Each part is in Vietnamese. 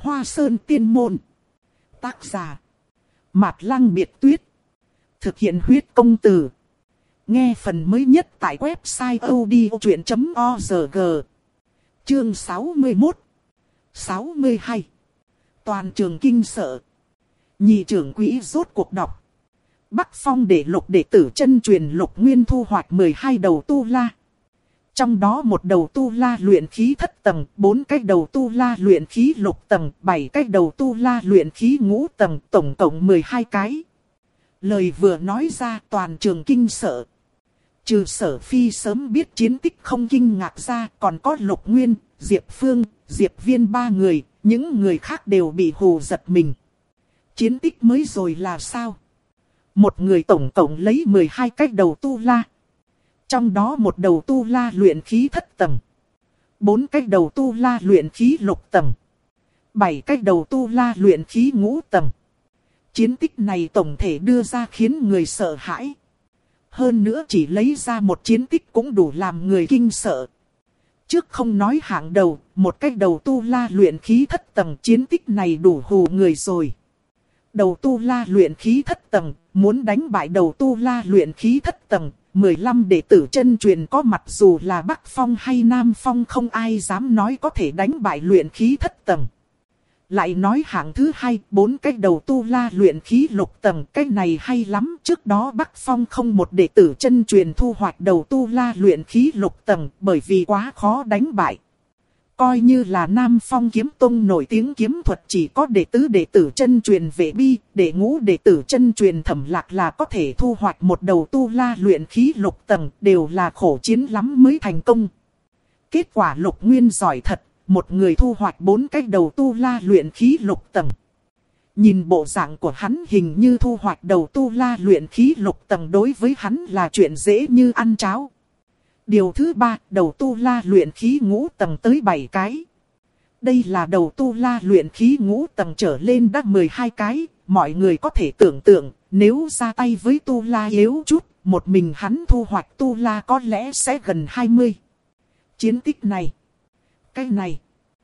Hoa Sơn Tiên Môn. Tác giả Mạt Lăng Biệt Tuyết. Thực hiện huyết công từ. Nghe phần mới nhất tại website odchuyện.org. Chương 61 62. Toàn trường kinh sợ. Nhị trưởng quỹ rốt cuộc đọc. Bắc Phong để lục đệ tử chân truyền Lục Nguyên thu hoạch 12 đầu tu la. Trong đó một đầu tu la luyện khí thất tầng, 4 cái đầu tu la luyện khí lục tầng, 7 cái đầu tu la luyện khí ngũ tầng, tổng cộng 12 cái. Lời vừa nói ra toàn trường kinh sợ. Trừ Sở Phi sớm biết chiến tích không kinh ngạc ra, còn có Lục Nguyên, Diệp Phương, Diệp Viên 3 người, những người khác đều bị hù giật mình. Chiến tích mới rồi là sao? Một người tổng cộng lấy 12 cái đầu tu la. Trong đó một đầu tu la luyện khí thất tầng, 4 cái đầu tu la luyện khí lục tầng, 7 cái đầu tu la luyện khí ngũ tầng. Chiến tích này tổng thể đưa ra khiến người sợ hãi. Hơn nữa chỉ lấy ra một chiến tích cũng đủ làm người kinh sợ. Trước không nói hạng đầu, một cái đầu tu la luyện khí thất tầng, chiến tích này đủ hù người rồi. Đầu tu la luyện khí thất tầng, muốn đánh bại đầu tu la luyện khí thất tầng, 15 đệ tử chân truyền có mặt dù là Bắc Phong hay Nam Phong không ai dám nói có thể đánh bại luyện khí thất tầng. Lại nói hạng thứ hai, 4 cái đầu tu la luyện khí lục tầng, cái này hay lắm. Trước đó Bắc Phong không một đệ tử chân truyền thu hoạch đầu tu la luyện khí lục tầng bởi vì quá khó đánh bại. Coi như là Nam Phong kiếm tông nổi tiếng kiếm thuật chỉ có đệ tử chân truyền Vệ Bi, đệ ngũ đệ tử chân truyền Thẩm Lạc là có thể thu hoạch một đầu tu la luyện khí lục tầng, đều là khổ chiến lắm mới thành công. Kết quả Lục Nguyên giỏi thật, một người thu hoạch 4 cái đầu tu la luyện khí lục tầng. Nhìn bộ dạng của hắn hình như thu hoạch đầu tu la luyện khí lục tầng đối với hắn là chuyện dễ như ăn cháo. Điều thứ 3, đầu tu la luyện khí ngũ tầng tới 7 cái. Đây là đầu tu la luyện khí ngũ tầng trở lên đã 12 cái. Mọi người có thể tưởng tượng, nếu ra tay với tu la yếu chút, một mình hắn thu hoạch tu la có lẽ sẽ gần 20. Chiến tích này, cái này,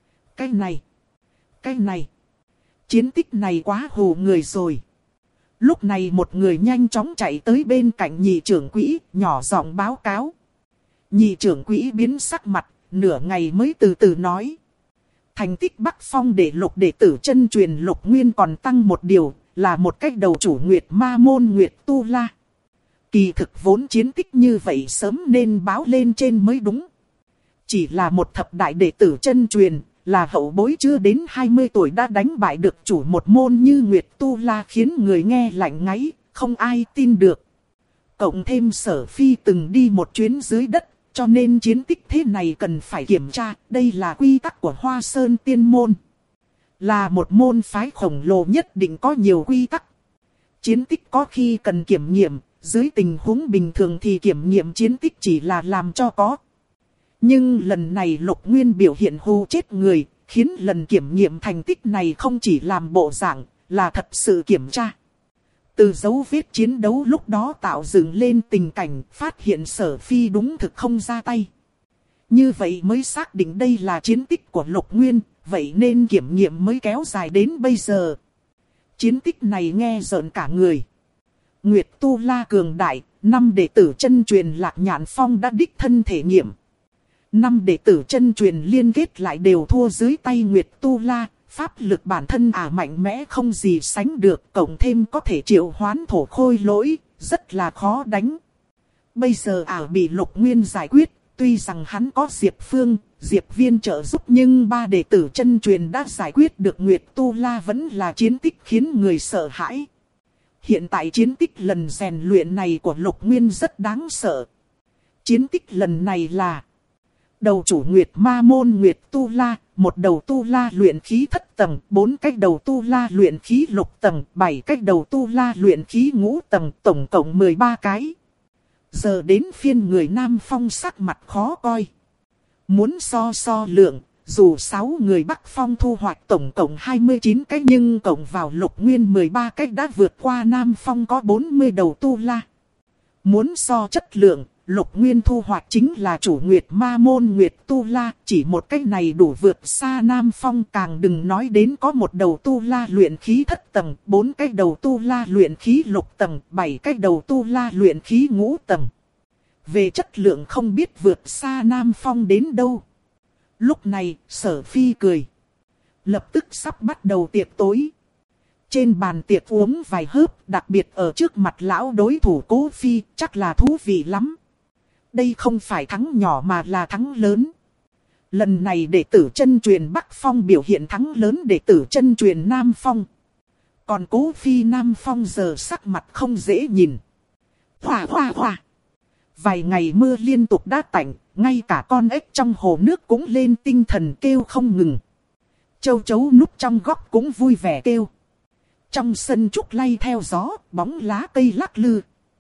chiến tích này quá hù người rồi. Lúc này một người nhanh chóng chạy tới bên cạnh nhị trưởng quỹ, nhỏ giọng báo cáo. Nhị trưởng quỹ biến sắc mặt, nửa ngày mới từ từ nói. Thành tích Bắc Phong để lục đệ tử chân truyền Lục Nguyên còn tăng một điều, là một cách đầu chủ Nguyệt Ma môn Nguyệt Tu La. Kỳ thực vốn chiến tích như vậy sớm nên báo lên trên mới đúng. Chỉ là một thập đại đệ tử chân truyền, là hậu bối chưa đến 20 tuổi đã đánh bại được chủ một môn như Nguyệt Tu La khiến người nghe lạnh ngáy, không ai tin được. Cộng thêm Sở Phi từng đi một chuyến dưới đất, cho nên chiến tích thế này cần phải kiểm tra, đây là quy tắc của Hoa Sơn Tiên Môn. Là một môn phái khổng lồ nhất định có nhiều quy tắc. Chiến tích có khi cần kiểm nghiệm, dưới tình huống bình thường thì kiểm nghiệm chiến tích chỉ là làm cho có. Nhưng lần này Lục Nguyên biểu hiện hù chết người, khiến lần kiểm nghiệm thành tích này không chỉ làm bộ dạng, là thật sự kiểm tra. Từ dấu vết chiến đấu lúc đó tạo dựng lên tình cảnh, phát hiện Sở Phi đúng thực không ra tay. Như vậy mới xác định đây là chiến tích của Lục Nguyên, vậy nên kiểm nghiệm mới kéo dài đến bây giờ. Chiến tích này nghe rợn cả người. Nguyệt Tu La cường đại, 5 đệ tử chân truyền Lạc Nhạn Phong đã đích thân thể nghiệm. 5 đệ tử chân truyền liên kết lại đều thua dưới tay Nguyệt Tu La. Pháp lực bản thân mạnh mẽ không gì sánh được, cộng thêm có thể triệu hoán thổ khôi lỗi, rất là khó đánh. Bây giờ bị Lục Nguyên giải quyết, tuy rằng hắn có Diệp Phương, Diệp Viên trợ giúp nhưng 3 đệ tử chân truyền đã giải quyết được Nguyệt Tu La vẫn là chiến tích khiến người sợ hãi. Hiện tại chiến tích lần rèn luyện này của Lục Nguyên rất đáng sợ. Chiến tích lần này là đầu chủ Nguyệt Ma môn Nguyệt Tu La, một đầu tu la luyện khí thất tầng, 4 cái đầu tu la luyện khí lục tầng, 7 cái đầu tu la luyện khí ngũ tầng, tổng cộng 13 cái. Giờ đến phiên người Nam Phong sắc mặt khó coi. Muốn so lượng, dù 6 người Bắc Phong thu hoạch tổng cộng 29 cái nhưng cộng vào Lục Nguyên 13 cái đã vượt qua Nam Phong có 40 đầu tu la. Muốn so chất lượng, Lục Nguyên thu hoạch chính là chủ Nguyệt Ma môn Nguyệt Tu La, chỉ một cách này đủ vượt xa Nam Phong, càng đừng nói đến có một đầu Tu La luyện khí thất tầng, 4 cái đầu Tu La luyện khí lục tầng, 7 cái đầu Tu La luyện khí ngũ tầng. Về chất lượng không biết vượt xa Nam Phong đến đâu. Lúc này, Sở Phi cười. Lập tức sắp bắt đầu tiệc tối. Trên bàn tiệc uống vài hớp, đặc biệt ở trước mặt lão đối thủ Cố Phi, chắc là thú vị lắm. Đây không phải thắng nhỏ mà là thắng lớn. Lần này đệ tử chân truyền Bắc Phong biểu hiện thắng lớn đệ tử chân truyền Nam Phong. Còn Cố Phi Nam Phong giờ sắc mặt không dễ nhìn. Hòa hòa hòa. Vài ngày mưa liên tục đã tạnh, ngay cả con ếch trong hồ nước cũng lên tinh thần kêu không ngừng. Châu chấu núp trong góc cũng vui vẻ kêu. Trong sân trúc lay theo gió, bóng lá cây lắc lư.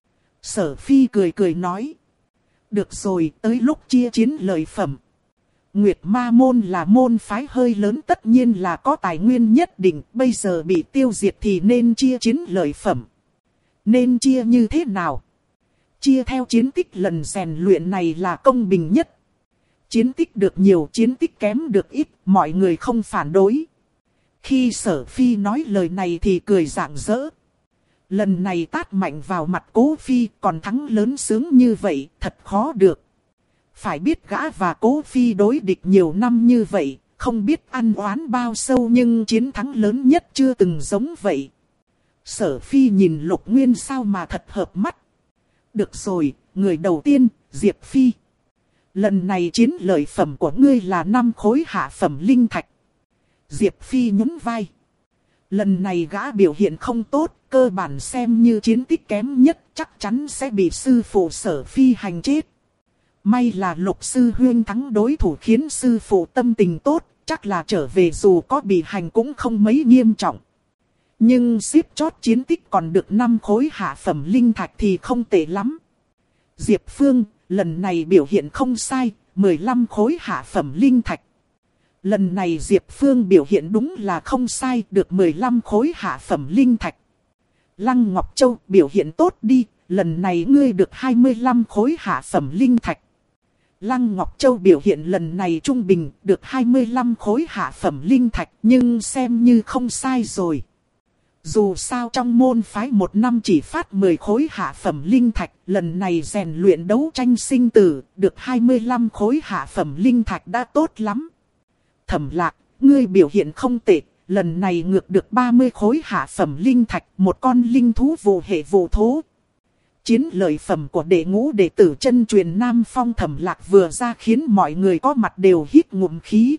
Sở Phi cười cười nói. Được rồi, tới lúc chia chiến lợi phẩm. Nguyệt Ma môn là môn phái hơi lớn, tất nhiên là có tài nguyên nhất định. Bây giờ bị tiêu diệt thì nên chia chiến lợi phẩm. Nên chia như thế nào? Chia theo chiến tích lần rèn luyện này là công bình nhất. Chiến tích được nhiều, chiến tích kém được ít, mọi người không phản đối. Khi Sở Phi nói lời này thì cười rạng rỡ. Lần này tát mạnh vào mặt Cố Phi, còn thắng lớn sướng như vậy, thật khó được. Phải biết gã và Cố Phi đối địch nhiều năm như vậy, không biết ăn oán bao sâu, nhưng chiến thắng lớn nhất chưa từng giống vậy. Sở Phi nhìn Lục Nguyên sao mà thật hợp mắt. Được rồi, người đầu tiên, Diệp Phi. Lần này chiến lợi phẩm của ngươi là 5 khối hạ phẩm linh thạch. Diệp Phi nhún vai. Lần này gã biểu hiện không tốt, cơ bản xem như chiến tích kém nhất, chắc chắn sẽ bị sư phụ Sở Phi hành chết. May là Lục sư huynh thắng đối thủ khiến sư phụ tâm tình tốt, chắc là trở về dù có bị hành cũng không mấy nghiêm trọng. Nhưng xếp chót chiến tích còn được 5 khối hạ phẩm linh thạch thì không tệ lắm. Diệp Phương, lần này biểu hiện không sai, 15 khối hạ phẩm linh thạch. Lần này Diệp Phương biểu hiện đúng là không sai, được 15 khối hạ phẩm linh thạch. Lăng Ngọc Châu biểu hiện tốt đi, lần này ngươi được 25 khối hạ phẩm linh thạch. Lăng Ngọc Châu biểu hiện lần này trung bình, được 25 khối hạ phẩm linh thạch, nhưng xem như không sai rồi. Dù sao trong môn phái một năm chỉ phát 10 khối hạ phẩm linh thạch, lần này rèn luyện đấu tranh sinh tử, được 25 khối hạ phẩm linh thạch đã tốt lắm. Thẩm Lạc, ngươi biểu hiện không tệ, lần này ngược được 30 khối hạ phẩm linh thạch, một con linh thú vụ hệ vụ thố. Chiến lợi phẩm của đệ ngũ đệ tử chân truyền Nam Phong Thẩm Lạc vừa ra khiến mọi người có mặt đều hít ngụm khí.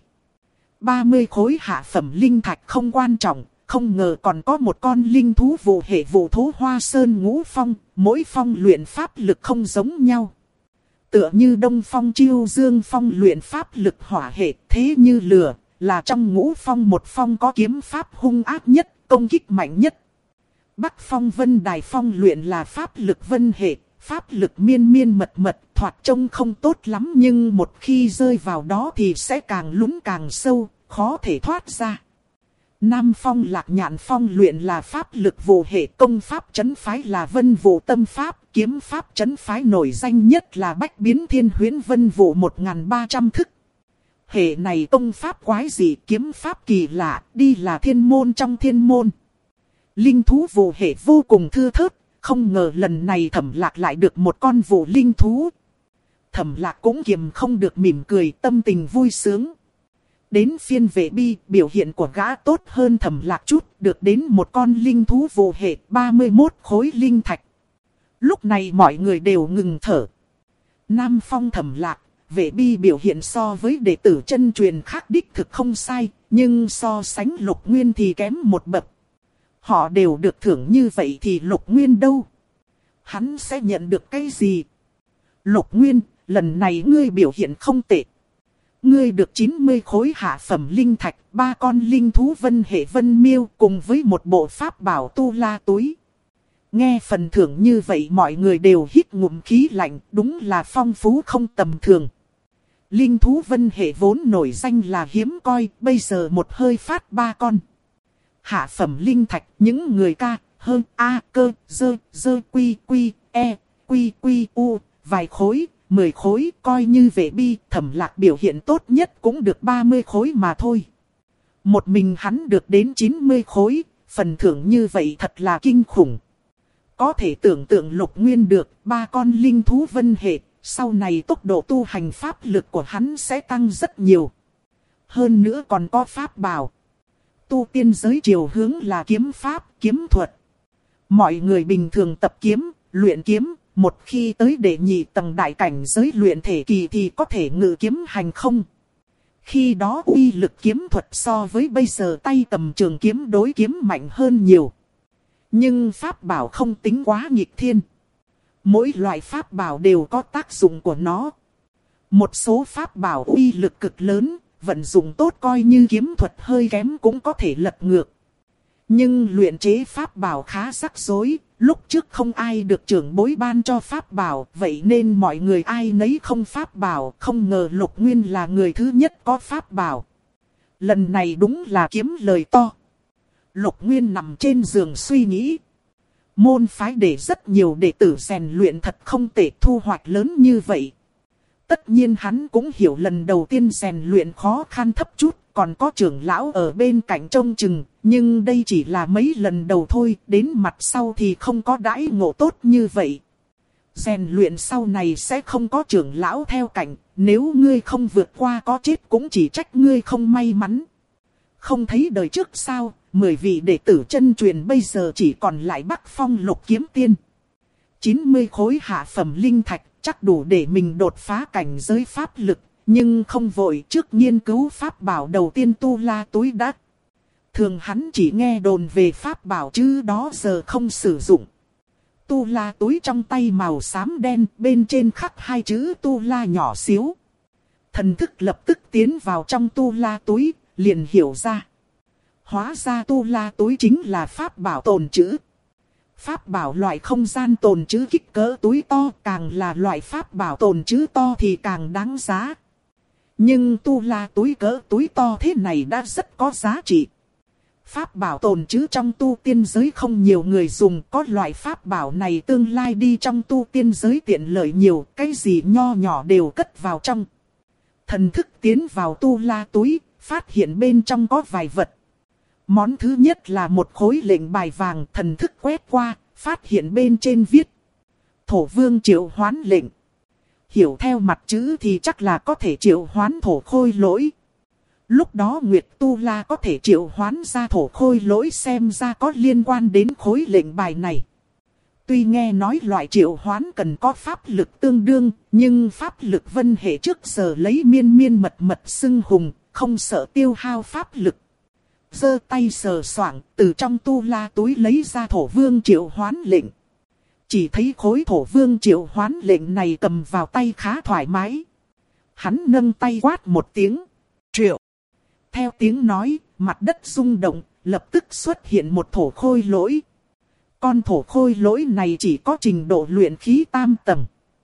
30 khối hạ phẩm linh thạch không quan trọng, không ngờ còn có một con linh thú vụ hệ vụ thố Hoa Sơn Ngũ Phong, mỗi phong luyện pháp lực không giống nhau. Tựa như Đông Phong Chiêu Dương Phong luyện pháp lực hỏa hệ, thế như lửa, là trong Ngũ Phong một phong có kiếm pháp hung ác nhất, công kích mạnh nhất. Bắc Phong Vân Đài Phong luyện là pháp lực vân hệ, pháp lực miên miên mật mật, thoạt trông không tốt lắm nhưng một khi rơi vào đó thì sẽ càng lún càng sâu, khó thể thoát ra. Nam Phong Lạc Nhạn Phong luyện là pháp lực vụ hệ, công pháp trấn phái là vân vụ tâm pháp, kiếm pháp trấn phái nổi danh nhất là Bách Biến Thiên Huyễn Vân Vụ 1300 thức. Hệ này công pháp quái dị, kiếm pháp kỳ lạ, đi là thiên môn trong thiên môn. Linh thú vụ hệ vô cùng thưa thớt, không ngờ lần này Thẩm Lạc lại được một con vụ linh thú. Thẩm Lạc cũng kiềm không được mỉm cười, tâm tình vui sướng. Đến phiên Vệ Bi, biểu hiện của gã tốt hơn Thẩm Lạc chút, được đến một con linh thú vụ hệ 31 khối linh thạch. Lúc này mọi người đều ngừng thở. Nam Phong Thẩm Lạc, Vệ Bi biểu hiện so với đệ tử chân truyền khác đích thực không sai, nhưng so sánh Lục Nguyên thì kém một bậc. Họ đều được thưởng như vậy thì Lục Nguyên đâu? Hắn sẽ nhận được cái gì? Lục Nguyên, lần này ngươi biểu hiện không tệ. Ngươi được 90 khối hạ phẩm linh thạch, 3 con linh thú vân hệ vân miêu cùng với một bộ pháp bảo tu la túi. Nghe phần thưởng như vậy mọi người đều hít ngụm khí lạnh, đúng là phong phú không tầm thường. Linh thú vân hệ vốn nổi danh là hiếm coi, bây giờ một hơi phát 3 con. Hạ phẩm linh thạch, những người ca, hơn, a, cơ, dơ, quy, e, quy, u, vài khối, 10 khối, coi như vệ bi, Thẩm Lạc biểu hiện tốt nhất cũng được 30 khối mà thôi. Một mình hắn được đến 90 khối, phần thưởng như vậy thật là kinh khủng. Có thể tưởng tượng Lục Nguyên được 3 con linh thú vân hệ, sau này tốc độ tu hành pháp lực của hắn sẽ tăng rất nhiều. Hơn nữa còn có pháp bảo. Tu tiên giới chiều hướng là kiếm pháp, kiếm thuật. Mọi người bình thường tập kiếm, luyện kiếm, một khi tới đệ nhị tầng đại cảnh giới luyện thể kỳ thì có thể ngự kiếm hành không. Khi đó uy lực kiếm thuật so với bây giờ tay cầm trường kiếm đối kiếm mạnh hơn nhiều. Nhưng pháp bảo không tính quá nghịch thiên. Mỗi loại pháp bảo đều có tác dụng của nó. Một số pháp bảo uy lực cực lớn, vận dụng tốt coi như kiếm thuật hơi kém cũng có thể lật ngược. Nhưng luyện chế pháp bảo khá rắc rối, lúc trước không ai được trưởng bối ban cho pháp bảo, vậy nên mọi người ai nấy không pháp bảo, không ngờ Lục Nguyên là người thứ nhất có pháp bảo. Lần này đúng là kiếm lời to. Lục Nguyên nằm trên giường suy nghĩ. Môn phái để rất nhiều đệ tử rèn luyện thật không tệ, thu hoạch lớn như vậy. Tất nhiên hắn cũng hiểu lần đầu tiên rèn luyện khó khăn thấp chút, còn có trưởng lão ở bên cạnh trông chừng, nhưng đây chỉ là mấy lần đầu thôi, đến mặt sau thì không có đãi ngộ tốt như vậy. Rèn luyện sau này sẽ không có trưởng lão theo cạnh, nếu ngươi không vượt qua có chết cũng chỉ trách ngươi không may mắn. Không thấy đời trước sao, 10 vị đệ tử chân truyền bây giờ chỉ còn lại Bắc Phong Lục Kiếm Tiên. 90 khối hạ phẩm linh thạch chắc đủ để mình đột phá cảnh giới pháp lực, nhưng không vội, trước nghiên cứu pháp bảo đầu tiên tu la túi đã. Thường hắn chỉ nghe đồn về pháp bảo chứ đó giờ không sử dụng. Tu la túi trong tay màu xám đen, bên trên khắc 2 chữ tu la nhỏ xíu. Thần thức lập tức tiến vào trong tu la túi, liền hiểu ra. Hóa ra tu la túi chính là pháp bảo tồn trữ. Pháp bảo loại không gian tồn trữ kích cỡ túi to, càng là loại pháp bảo tồn trữ to thì càng đáng giá. Nhưng tu la túi cỡ túi to thế này đã rất có giá trị. Pháp bảo tồn trữ trong tu tiên giới không nhiều người dùng, có loại pháp bảo này tương lai đi trong tu tiên giới tiện lợi nhiều, cái gì nho nhỏ đều cất vào trong. Thần thức tiến vào tu la túi, phát hiện bên trong có vài vật. Món thứ nhất là một khối lệnh bài vàng, thần thức quét qua, phát hiện bên trên viết Thổ Vương triệu hoán lệnh. Hiểu theo mặt chữ thì chắc là có thể triệu hoán thổ khôi lỗi. Lúc đó Nguyệt Tu La có thể triệu hoán ra thổ khôi lỗi, xem ra có liên quan đến khối lệnh bài này. Tuy nghe nói loại triệu hoán cần có pháp lực tương đương, nhưng pháp lực vân hệ trước giờ lấy miên miên mật mật xưng hùng, không sợ tiêu hao pháp lực. Giơ tay sờ soạng, từ trong tu la túi lấy ra thổ vương triệu hoán lệnh. Chỉ thấy khối thổ vương triệu hoán lệnh này cầm vào tay khá thoải mái. Hắn nâng tay quát một tiếng. Triệu. Theo tiếng nói, mặt đất rung động, lập tức xuất hiện một thổ khôi lỗi. Con thổ khôi lỗi này chỉ có trình độ luyện khí tam tầng.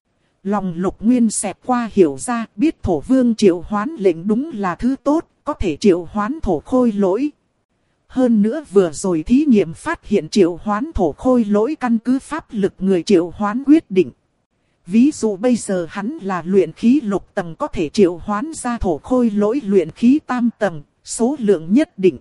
Lòng Lục Nguyên xẹt qua hiểu ra, biết thổ vương triệu hoán lệnh đúng là thứ tốt, có thể triệu hoán thổ khôi lỗi. Hơn nữa vừa rồi thí nghiệm phát hiện triệu hoán thổ khôi lỗi căn cứ pháp lực người triệu hoán quyết định. Ví dụ bây giờ hắn là luyện khí lục tầng có thể triệu hoán ra thổ khôi lỗi luyện khí tam tầng, số lượng nhất định.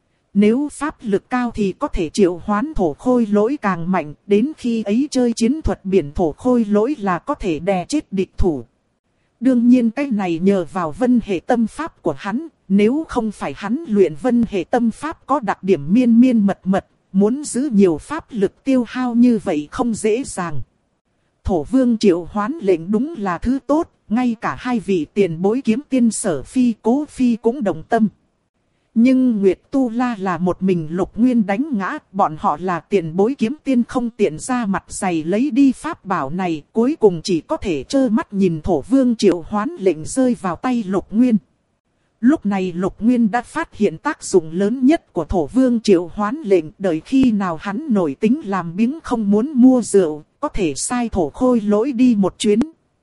Nếu pháp lực cao thì có thể triệu hoán thổ khôi lỗi càng mạnh, đến khi ấy chơi chiến thuật biển thổ khôi lỗi là có thể đè chết địch thủ. Đương nhiên cái này nhờ vào vân hệ tâm pháp của hắn, nếu không phải hắn luyện vân hệ tâm pháp có đặc điểm miên miên mật mật, muốn giữ nhiều pháp lực tiêu hao như vậy không dễ dàng. Thổ vương triệu hoán lệnh đúng là thứ tốt, ngay cả hai vị tiền bối kiếm tiên Sở Phi Cố Phi cũng đồng tâm. Nhưng Nguyệt Tu La là một mình Lục Nguyên đánh ngã, bọn họ là tiền bối kiếm tiên không tiện ra mặt dày lấy đi pháp bảo này, cuối cùng chỉ có thể trơ mắt nhìn thổ vương triệu hoán lệnh rơi vào tay Lục Nguyên. Lúc này Lục Nguyên đã phát hiện tác dụng lớn nhất của thổ vương triệu hoán lệnh, đợi khi nào hắn nổi tính làm biếng không muốn mua rượu, có thể sai thổ khôi lỗi đi một chuyến.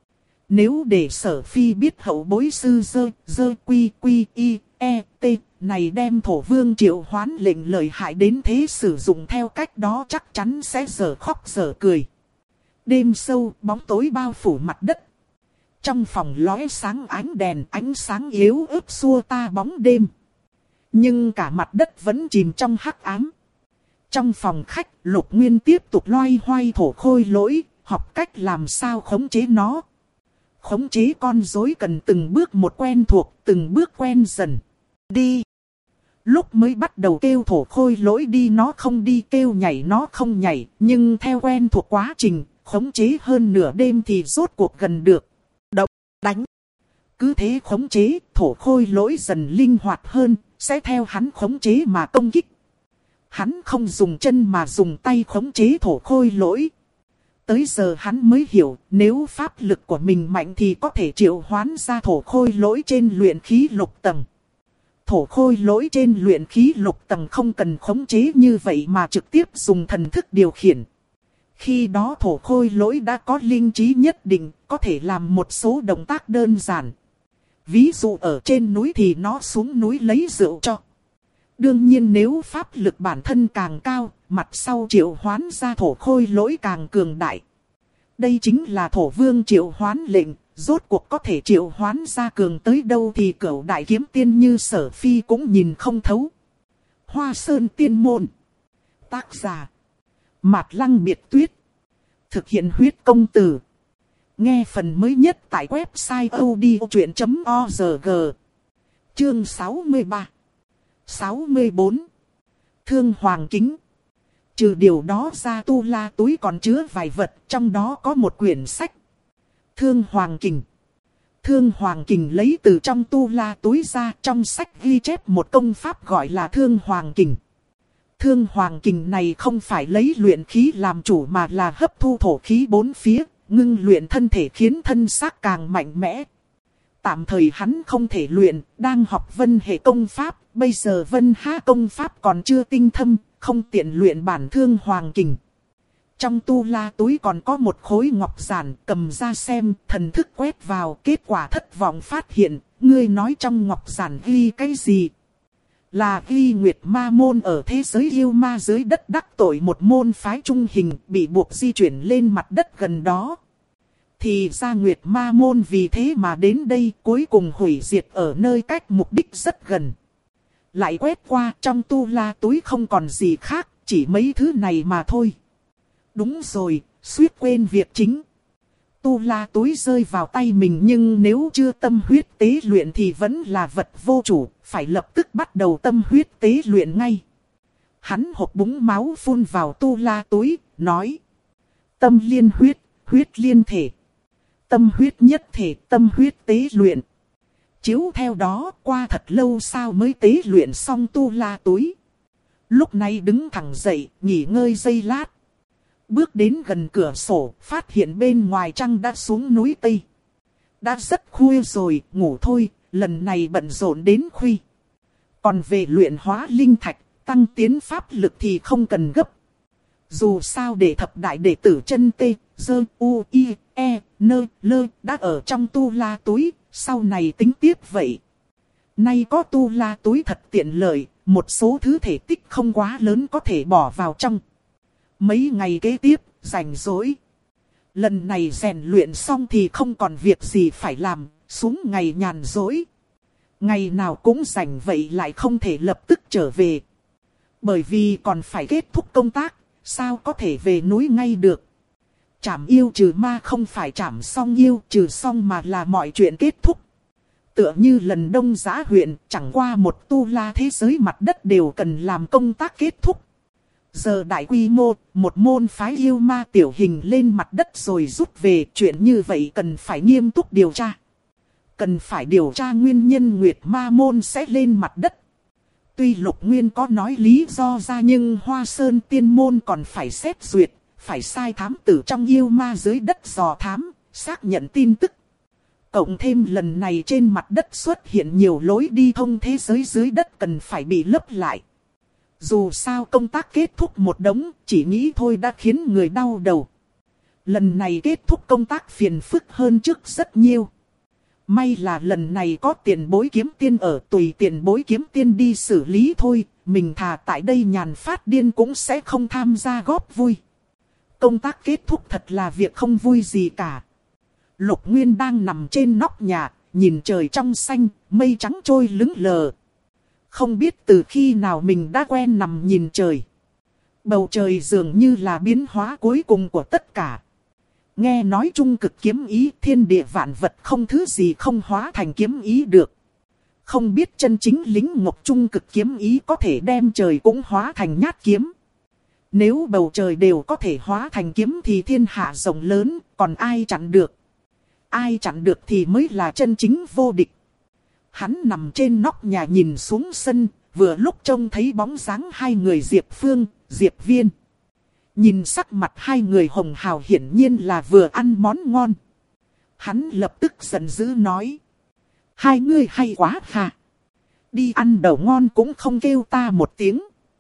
Nếu để Sở Phi biết hậu bối sư dơ quy quy y e t này đem thổ vương triệu hoán lệnh lợi hại đến thế sử dụng theo cách đó chắc chắn sẽ dở khóc dở cười. Đêm sâu, bóng tối bao phủ mặt đất. Trong phòng lóe sáng ánh đèn, ánh sáng yếu ớt xua ta bóng đêm. Nhưng cả mặt đất vẫn chìm trong hắc ám. Trong phòng khách, Lục Nguyên tiếp tục loay hoay thổ khôi lỗi, học cách làm sao khống chế nó. Khống chế con rối cần từng bước một quen thuộc, từng bước quen dần. Đi. Lúc mới bắt đầu kêu thổ khôi lỗi đi nó không đi, kêu nhảy nó không nhảy. Nhưng theo quen thuộc quá trình, khống chế hơn nửa đêm thì rốt cuộc gần được. Động, đánh. Cứ thế khống chế, thổ khôi lỗi dần linh hoạt hơn, sẽ theo hắn khống chế mà công kích. Hắn không dùng chân mà dùng tay khống chế thổ khôi lỗi. Tới giờ hắn mới hiểu, nếu pháp lực của mình mạnh thì có thể triệu hoán ra thổ khôi lỗi trên luyện khí lục tầng. Thổ khôi lỗi trên luyện khí lục tầng không cần khống chế như vậy mà trực tiếp dùng thần thức điều khiển. Khi đó thổ khôi lỗi đã có linh trí nhất định, có thể làm một số động tác đơn giản. Ví dụ ở trên núi thì nó xuống núi lấy rượu cho. Đương nhiên nếu pháp lực bản thân càng cao, mặt sau triệu hoán ra thổ khôi lỗi càng cường đại. Đây chính là thổ vương triệu hoán lệnh, rốt cuộc có thể triệu hoán ra cường tới đâu thì cửu đại kiếm tiên như Sở Phi cũng nhìn không thấu. Hoa Sơn Tiên Môn. Tác giả Mạt Lăng Biệt Tuyết. Thực hiện huyết công từ. Nghe phần mới nhất tại website odchuyện.org. Chương 63 64. Thương Hoàng Kính. Trừ điều đó ra tu la túi còn chứa vài vật, trong đó có một quyển sách. Thương Hoàng Kình. Thương Hoàng Kình lấy từ trong tu la túi ra, trong sách ghi chép một công pháp gọi là Thương Hoàng Kình. Thương Hoàng Kình này không phải lấy luyện khí làm chủ mà là hấp thu thổ khí bốn phía, ngưng luyện thân thể khiến thân xác càng mạnh mẽ. Tạm thời hắn không thể luyện, đang học vân hệ công pháp, bây giờ vân ha công pháp còn chưa tinh thâm, không tiện luyện bản Thương Hoàng Kình. Trong tu la túi còn có một khối ngọc giản, cầm ra xem, thần thức quét vào, kết quả thất vọng phát hiện, ngươi nói trong ngọc giản ghi cái gì? Là ghi Nguyệt Ma Môn ở thế giới yêu ma dưới đất đắc tội một môn phái trung hình, bị buộc di chuyển lên mặt đất gần đó. Thì ra Nguyệt Ma Môn vì thế mà đến đây, cuối cùng hủy diệt ở nơi cách mục đích rất gần. Lại quét qua, trong tu la túi không còn gì khác, chỉ mấy thứ này mà thôi. Đúng rồi, suýt quên việc chính. Tu la túi rơi vào tay mình nhưng nếu chưa tâm huyết tế luyện thì vẫn là vật vô chủ, phải lập tức bắt đầu tâm huyết tế luyện ngay. Hắn hộc búng máu phun vào tu la túi, nói. Tâm liên huyết, huyết liên thể. Tâm huyết nhất thể, tâm huyết tế luyện. Chiếu theo đó, qua thật lâu sao mới tế luyện xong tu la túi. Lúc này đứng thẳng dậy, nghỉ ngơi giây lát. Bước đến gần cửa sổ, phát hiện bên ngoài trăng đã xuống núi Tây. Đã rất khuya rồi, ngủ thôi, lần này bận rộn đến khuya. Còn về luyện hóa linh thạch, tăng tiến pháp lực thì không cần gấp. Dù sao để thập đại đệ tử chân tê, dơ, u, i, e, nơ, lơ, đã ở trong tu la túi, sau này tính tiếp vậy. Nay có tu la túi thật tiện lợi, một số thứ thể tích không quá lớn có thể bỏ vào trong. Mấy ngày kế tiếp, rảnh rỗi. Lần này rèn luyện xong thì không còn việc gì phải làm, xuống ngày nhàn rỗi. Ngày nào cũng rảnh vậy lại không thể lập tức trở về. Bởi vì còn phải kết thúc công tác, sao có thể về núi ngay được. Trảm yêu trừ ma không phải trảm xong yêu trừ xong mà là mọi chuyện kết thúc. Tựa như lần Đông Giã huyện, chẳng qua một tu la thế giới mặt đất đều cần làm công tác kết thúc. Giờ đại quy mô, một môn phái yêu ma tiểu hình lên mặt đất rồi rút về, chuyện như vậy cần phải nghiêm túc điều tra. Cần phải điều tra nguyên nhân Nguyệt Ma Môn sẽ lên mặt đất. Tuy Lục Nguyên có nói lý do ra nhưng Hoa Sơn Tiên Môn còn phải xét duyệt, phải sai thám tử trong yêu ma dưới đất dò thám, xác nhận tin tức. Cộng thêm lần này trên mặt đất xuất hiện nhiều lối đi thông thế giới dưới đất cần phải bị lấp lại. Dù sao công tác kết thúc một đống, chỉ nghĩ thôi đã khiến người đau đầu. Lần này kết thúc công tác phiền phức hơn trước rất nhiều. May là lần này có tiền bối kiếm tiên ở, tùy tiền bối kiếm tiên đi xử lý thôi, mình thà tại đây nhàn phát điên cũng sẽ không tham gia góp vui. công tác kết thúc thật là việc không vui gì cả. Lục Nguyên đang nằm trên nóc nhà, nhìn trời trong xanh, mây trắng trôi lững lờ. Không biết từ khi nào mình đã quen nằm nhìn trời. Bầu trời dường như là biến hóa cuối cùng của tất cả. Nghe nói trung cực kiếm ý, thiên địa vạn vật không thứ gì không hóa thành kiếm ý được. Không biết chân chính lĩnh ngộ trung cực kiếm ý có thể đem trời cũng hóa thành nhát kiếm. Nếu bầu trời đều có thể hóa thành kiếm thì thiên hạ rộng lớn, còn ai chặn được? Ai chặn được thì mới là chân chính vô địch. Hắn nằm trên nóc nhà nhìn xuống sân, vừa lúc trông thấy bóng dáng hai người Diệp Phương, Diệp Viên. Nhìn sắc mặt hai người hồng hào hiển nhiên là vừa ăn món ngon. Hắn lập tức giận dữ nói. Hai ngươi hay quá hả? Đi ăn đậu ngon cũng không kêu ta một tiếng.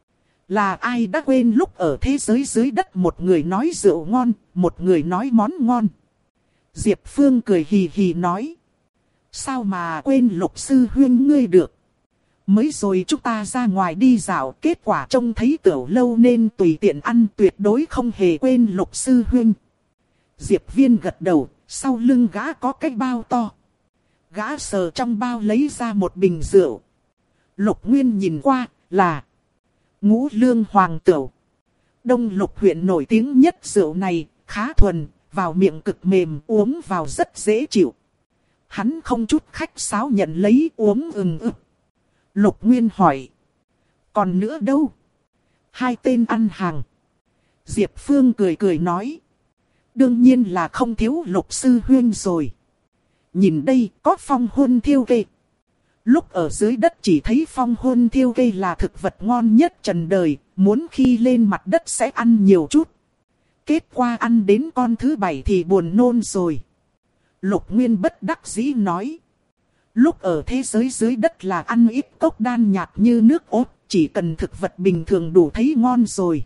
Là ai đã quên lúc ở thế giới dưới đất một người nói rượu ngon, một người nói món ngon. Diệp Phương cười hì hì nói. Sao mà quên Lục sư huynh ngươi được? Mới rồi chúng ta ra ngoài đi dạo, kết quả trông thấy tiểu lâu nên tùy tiện ăn, tuyệt đối không hề quên Lục sư huynh. Diệp Viên gật đầu, sau lưng gã có cái bao to. Gã sờ trong bao lấy ra một bình rượu. Lục Nguyên nhìn qua, là Ngũ Lương Hoàng Tửu. Đông Lục huyện nổi tiếng nhất rượu này, khá thuần, vào miệng cực mềm, uống vào rất dễ chịu. Hắn không chút khách sáo nhận lấy uống ực. Lục Nguyên hỏi. Còn nữa đâu? Hai tên ăn hàng. Diệp Phương cười cười nói. Đương nhiên là không thiếu Lục sư huynh rồi. Nhìn đây có phong hôn thiêu kê. Lúc ở dưới đất chỉ thấy phong hôn thiêu kê là thực vật ngon nhất trần đời. Muốn khi lên mặt đất sẽ ăn nhiều chút. Kết quả ăn đến con thứ 7 thì buồn nôn rồi. Lục Nguyên bất đắc dĩ nói. Lúc ở thế giới dưới đất là ăn ít cốc đan nhạt như nước ốt. Chỉ cần thực vật bình thường đủ thấy ngon rồi.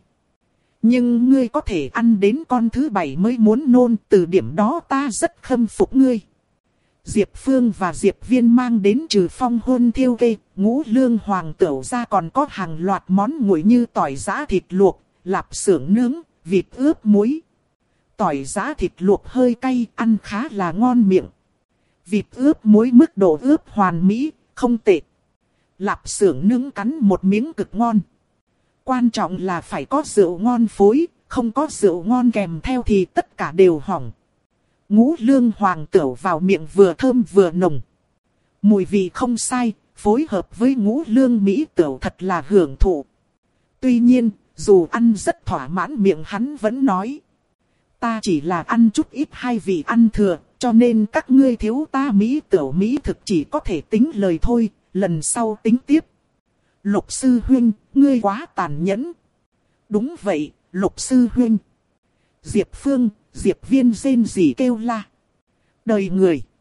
Nhưng ngươi có thể ăn đến con thứ 7 mới muốn nôn. Từ điểm đó ta rất khâm phục ngươi. Diệp Phương và Diệp Viên mang đến trừ phong hôn thiêu kê, Ngũ Lương Hoàng Tửu ra còn có hàng loạt món nguội như tỏi giã thịt luộc, lạp xưởng nướng, vịt ướp muối. Tỏi giã thịt luộc hơi cay, ăn khá là ngon miệng. Vịt ướp muối mức độ ướp hoàn mỹ, không tệ. Lạp xưởng nướng cắn một miếng cực ngon. Quan trọng là phải có rượu ngon phối, không có rượu ngon kèm theo thì tất cả đều hỏng. Ngũ Lương Hoàng Tửu vào miệng vừa thơm vừa nồng. Mùi vị không sai, phối hợp với Ngũ Lương Mỹ Tửu thật là hưởng thụ. Tuy nhiên, dù ăn rất thỏa mãn miệng hắn vẫn nói. Ta chỉ là ăn chút ít hai vị ăn thừa, cho nên các ngươi thiếu ta Mỹ Tửu Mỹ thực chỉ có thể tính lời thôi, lần sau tính tiếp. Lục sư huynh, ngươi quá tàn nhẫn. Đúng vậy, Lục sư huynh. Diệp Phương, Diệp Viên rên rỉ kêu la. Đời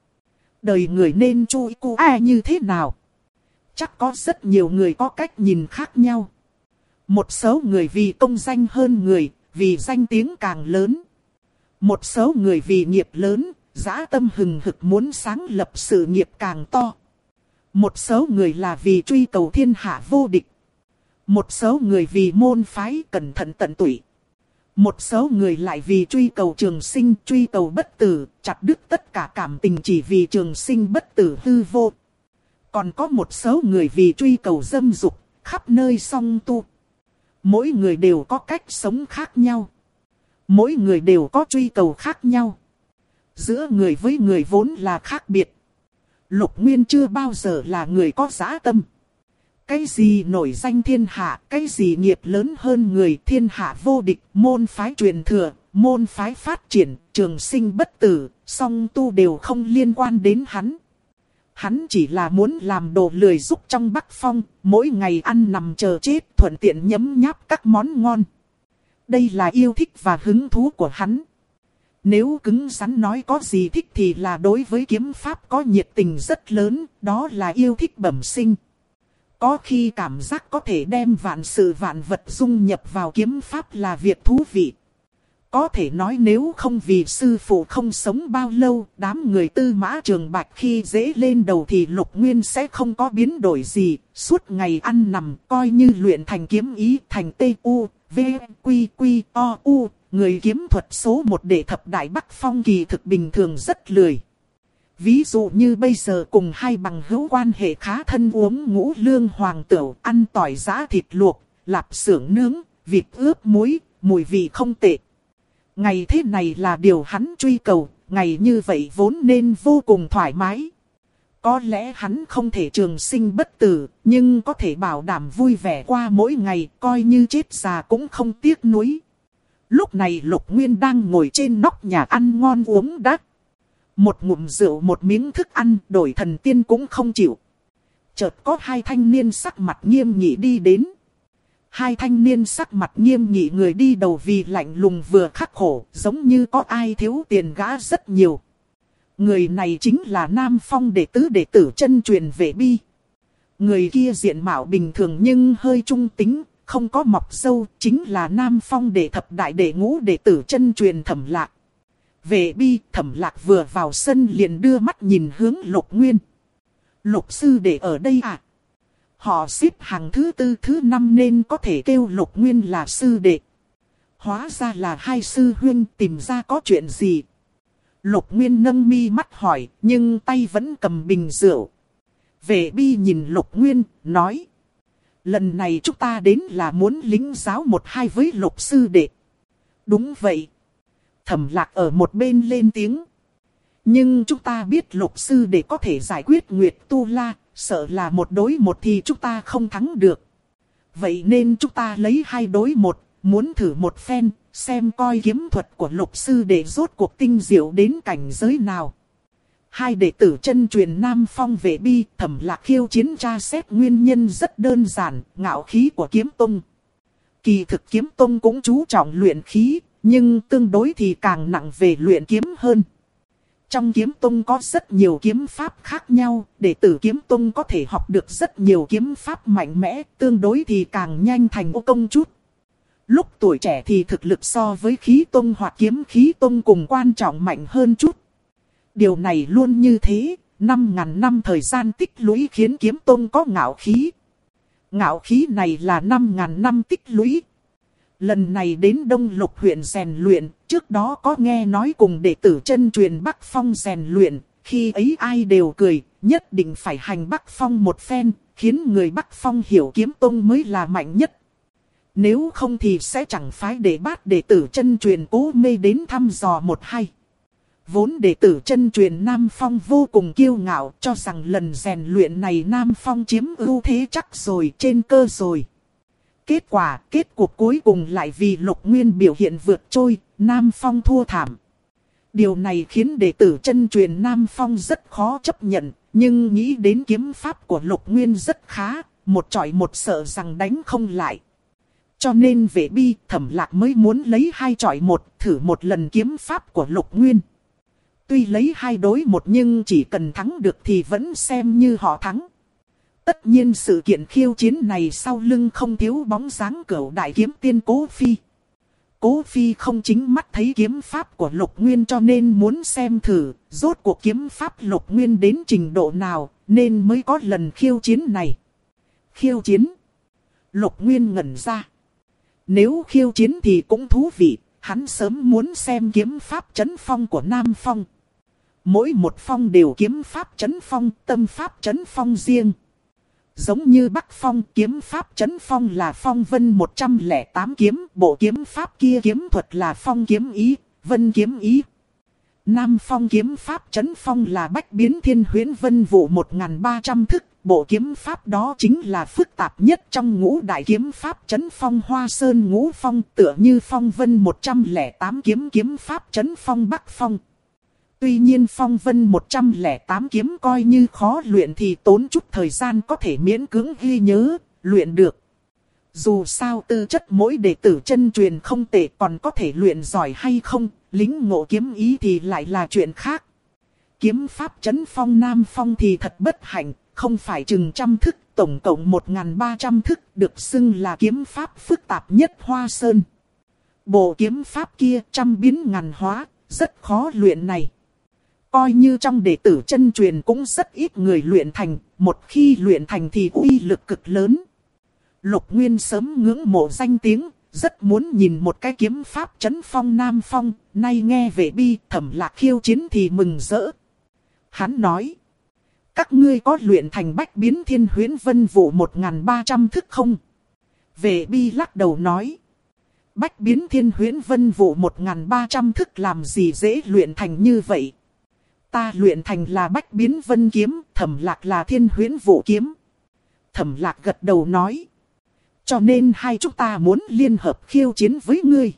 người nên chui cu ai như thế nào? Chắc có rất nhiều người có cách nhìn khác nhau. Một số người vì công danh hơn người, vì danh tiếng càng lớn. Một số người vì nghiệp lớn, dã tâm hừng hực muốn sáng lập sự nghiệp càng to. Một số người là vì truy cầu thiên hạ vô địch. Một số người vì môn phái cẩn thận tận tụy. Một số người lại vì truy cầu trường sinh, truy cầu bất tử, chặt đứt tất cả cảm tình chỉ vì trường sinh bất tử hư vô. Còn có một số người vì truy cầu dâm dục, khắp nơi song tu. Mỗi người đều có cách sống khác nhau. Mỗi người đều có truy cầu khác nhau. Giữa người với người vốn là khác biệt. Lục Nguyên chưa bao giờ là người có dã tâm. Cái gì nổi danh thiên hạ, cái gì nghiệp lớn hơn người, thiên hạ vô địch, môn phái truyền thừa, môn phái phát triển, trường sinh bất tử, song tu đều không liên quan đến hắn. Hắn chỉ là muốn làm đồ lười giúp trong Bắc Phong, mỗi ngày ăn nằm chờ chết, thuận tiện nhấm nháp các món ngon. Đây là yêu thích và hứng thú của hắn. Nếu cứng rắn nói có gì thích thì là đối với kiếm pháp có nhiệt tình rất lớn, đó là yêu thích bẩm sinh. Có khi cảm giác có thể đem vạn sự vạn vật dung nhập vào kiếm pháp là việc thú vị. Có thể nói nếu không vì sư phụ không sống bao lâu, đám người Tư Mã Trường Bạch khi dễ lên đầu thì Lục Nguyên sẽ không có biến đổi gì, suốt ngày ăn nằm coi như luyện thành kiếm ý thành T-U, V, Quy, Quy, O, U, Người kiếm thuật số 1 đệ thập đại Bắc Phong kỳ thực bình thường rất lười. Ví dụ như bây giờ cùng hai bằng hữu quan hệ khá thân uống ngũ lương hoàng tửu, ăn tỏi giã thịt luộc, lạp xưởng nướng, vịt ướp muối, mùi vị không tệ. Ngày thế này là điều hắn truy cầu, ngày như vậy vốn nên vô cùng thoải mái. Có lẽ hắn không thể trường sinh bất tử, nhưng có thể bảo đảm vui vẻ qua mỗi ngày, coi như chết già cũng không tiếc nuối. Lúc này Lục Nguyên đang ngồi trên nóc nhà ăn ngon uống đắt. Một ngụm rượu một miếng thức ăn, đổi thần tiên cũng không chịu. Chợt có hai thanh niên sắc mặt nghiêm nghị đi đến. Hai thanh niên sắc mặt nghiêm nghị, người đi đầu vì lạnh lùng vừa khắc khổ, giống như có ai thiếu tiền gã rất nhiều. Người này chính là Nam Phong đệ tử chân truyền Vệ Bi. Người kia diện mạo bình thường nhưng hơi trung tính, không có mọc râu, chính là Nam Phong đệ thập đại đệ ngũ đệ tử chân truyền Thẩm Lạc. Vệ Bi, Thẩm Lạc vừa vào sân liền đưa mắt nhìn hướng Lục Nguyên. Lục sư đệ ở đây à? Họ xếp hàng thứ 4 thứ 5 nên có thể kêu Lục Nguyên là sư đệ. Hóa ra là hai sư huynh, tìm ra có chuyện gì? Lục Nguyên nâng mi mắt hỏi, nhưng tay vẫn cầm bình rượu. Vệ Bi nhìn Lục Nguyên, nói. Lần này chúng ta đến là muốn lĩnh giáo 1-2 với Lục sư đệ. Đúng vậy. Thẩm Lạc ở một bên lên tiếng. Nhưng chúng ta biết Lục sư đệ có thể giải quyết Nguyệt Tu La, sợ là 1 đối 1 thì chúng ta không thắng được. Vậy nên chúng ta lấy 2 đối 1, muốn thử một phen, xem coi kiếm thuật của Lục sư đệ rốt cuộc tinh diệu đến cảnh giới nào. Hai đệ tử chân truyền Nam Phong Vệ Bi, Thẩm Lạc khiêu chiến tra xét nguyên nhân rất đơn giản, ngạo khí của kiếm tông. Kỳ thực kiếm tông cũng chú trọng luyện khí, nhưng tương đối thì càng nặng về luyện kiếm hơn. Trong kiếm tông có rất nhiều kiếm pháp khác nhau, đệ tử kiếm tông có thể học được rất nhiều kiếm pháp mạnh mẽ, tương đối thì càng nhanh thành ô công chút. Lúc tuổi trẻ thì thực lực so với khí tông hoặc kiếm khí tông cùng quan trọng mạnh hơn chút. Điều này luôn như thế, 5.000 năm thời gian tích lũy khiến kiếm tông có ngạo khí. Ngạo khí này là 5.000 năm tích lũy. Lần này đến Đông Lục huyện rèn luyện, trước đó có nghe nói cùng đệ tử chân truyền Bắc Phong rèn luyện, khi ấy ai đều cười, nhất định phải hành Bắc Phong một phen, khiến người Bắc Phong hiểu kiếm tông mới là mạnh nhất. Nếu không thì sẽ chẳng phái đệ bát đệ tử chân truyền Cố Mê đến thăm dò 1-2. Vốn đệ tử chân truyền Nam Phong vô cùng kiêu ngạo, cho rằng lần rèn luyện này Nam Phong chiếm ưu thế chắc rồi, trên cơ rồi. Kết quả, kết cuộc cuối cùng lại vì Lục Nguyên biểu hiện vượt trôi, Nam Phong thua thảm. Điều này khiến đệ tử chân truyền Nam Phong rất khó chấp nhận, nhưng nghĩ đến kiếm pháp của Lục Nguyên rất khá, một chọi một sợ rằng đánh không lại. Cho nên Vệ Bi, Thẩm Lạc mới muốn lấy 2 chọi 1, thử một lần kiếm pháp của Lục Nguyên. Tuy lấy 2 đối 1 nhưng chỉ cần thắng được thì vẫn xem như họ thắng. Tất nhiên sự kiện khiêu chiến này sau lưng không thiếu bóng dáng Cửu đại kiếm tiên Cố Phi. Cố Phi không chính mắt thấy kiếm pháp của Lục Nguyên cho nên muốn xem thử, rốt cuộc kiếm pháp Lục Nguyên đến trình độ nào, nên mới có lần khiêu chiến này. Khiêu chiến? Lục Nguyên ngẩn ra. Nếu khiêu chiến thì cũng thú vị, hắn sớm muốn xem kiếm pháp trấn phong của Nam Phong. Mỗi một phong đều kiếm pháp trấn phong, tâm pháp trấn phong riêng. Giống như Bắc Phong, kiếm pháp trấn phong là phong vân 108 kiếm, bộ kiếm pháp kia kiếm thuật là phong kiếm ý, vân kiếm ý. Nam Phong kiếm pháp trấn phong là bách biến thiên huyễn vân vụ 1300 thức, bộ kiếm pháp đó chính là phức tạp nhất trong ngũ đại kiếm pháp trấn phong Hoa Sơn Ngũ Phong, tựa như phong vân 108 kiếm kiếm pháp trấn phong Bắc Phong. Tuy nhiên phong vân 108 kiếm coi như khó luyện thì tốn chút thời gian có thể miễn cưỡng ghi nhớ, luyện được. Dù sao tư chất mỗi đệ tử chân truyền không tệ, còn có thể luyện giỏi hay không, lính ngộ kiếm ý thì lại là chuyện khác. Kiếm pháp trấn phong Nam Phong thì thật bất hạnh, không phải chừng trăm thức, tổng cộng 1300 thức, được xưng là kiếm pháp phức tạp nhất Hoa Sơn. Bộ kiếm pháp kia trăm biến ngàn hóa, rất khó luyện này. Coi như trong đệ tử chân truyền cũng rất ít người luyện thành, một khi luyện thành thì uy lực cực lớn. Lục Nguyên sớm ngưỡng mộ danh tiếng, rất muốn nhìn một cái kiếm pháp trấn phong Nam Phong, nay nghe Vệ Bi Thẩm Lạc khiêu chiến thì mừng rỡ. Hắn nói, các ngươi có luyện thành bách biến thiên huyễn vân vụ 1300 thức không? Vệ Bi lắc đầu nói, bách biến thiên huyễn vân vụ 1300 thức làm gì dễ luyện thành như vậy? Ta luyện thành là bách biến vân kiếm, Thẩm Lạc là thiên huyễn vụ kiếm. Thẩm Lạc gật đầu nói, cho nên hai chúng ta muốn liên hợp khiêu chiến với ngươi.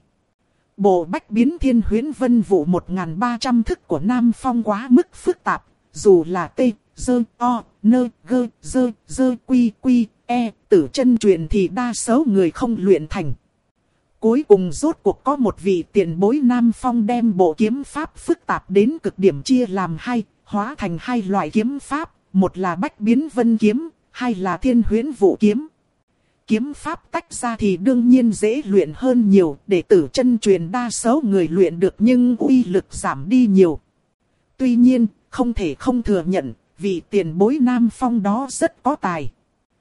Bộ bách biến thiên huyễn vân vụ 1300 thức của Nam Phong quá mức phức tạp, dù là T, Dơ, O, Nơ, Gơ, Dơ, Dơ, Quy, Quy, E, tử chân truyền thì đa số người không luyện thành. Cuối cùng rốt cuộc có một vị tiền bối Nam Phong đem bộ kiếm pháp phức tạp đến cực điểm chia làm hai, hóa thành hai loại kiếm pháp, một là bách biến vân kiếm, hai là thiên huyễn vụ kiếm. Kiếm pháp tách ra thì đương nhiên dễ luyện hơn nhiều, đệ tử chân truyền đa số người luyện được nhưng uy lực giảm đi nhiều. Tuy nhiên, không thể không thừa nhận, vị tiền bối Nam Phong đó rất có tài.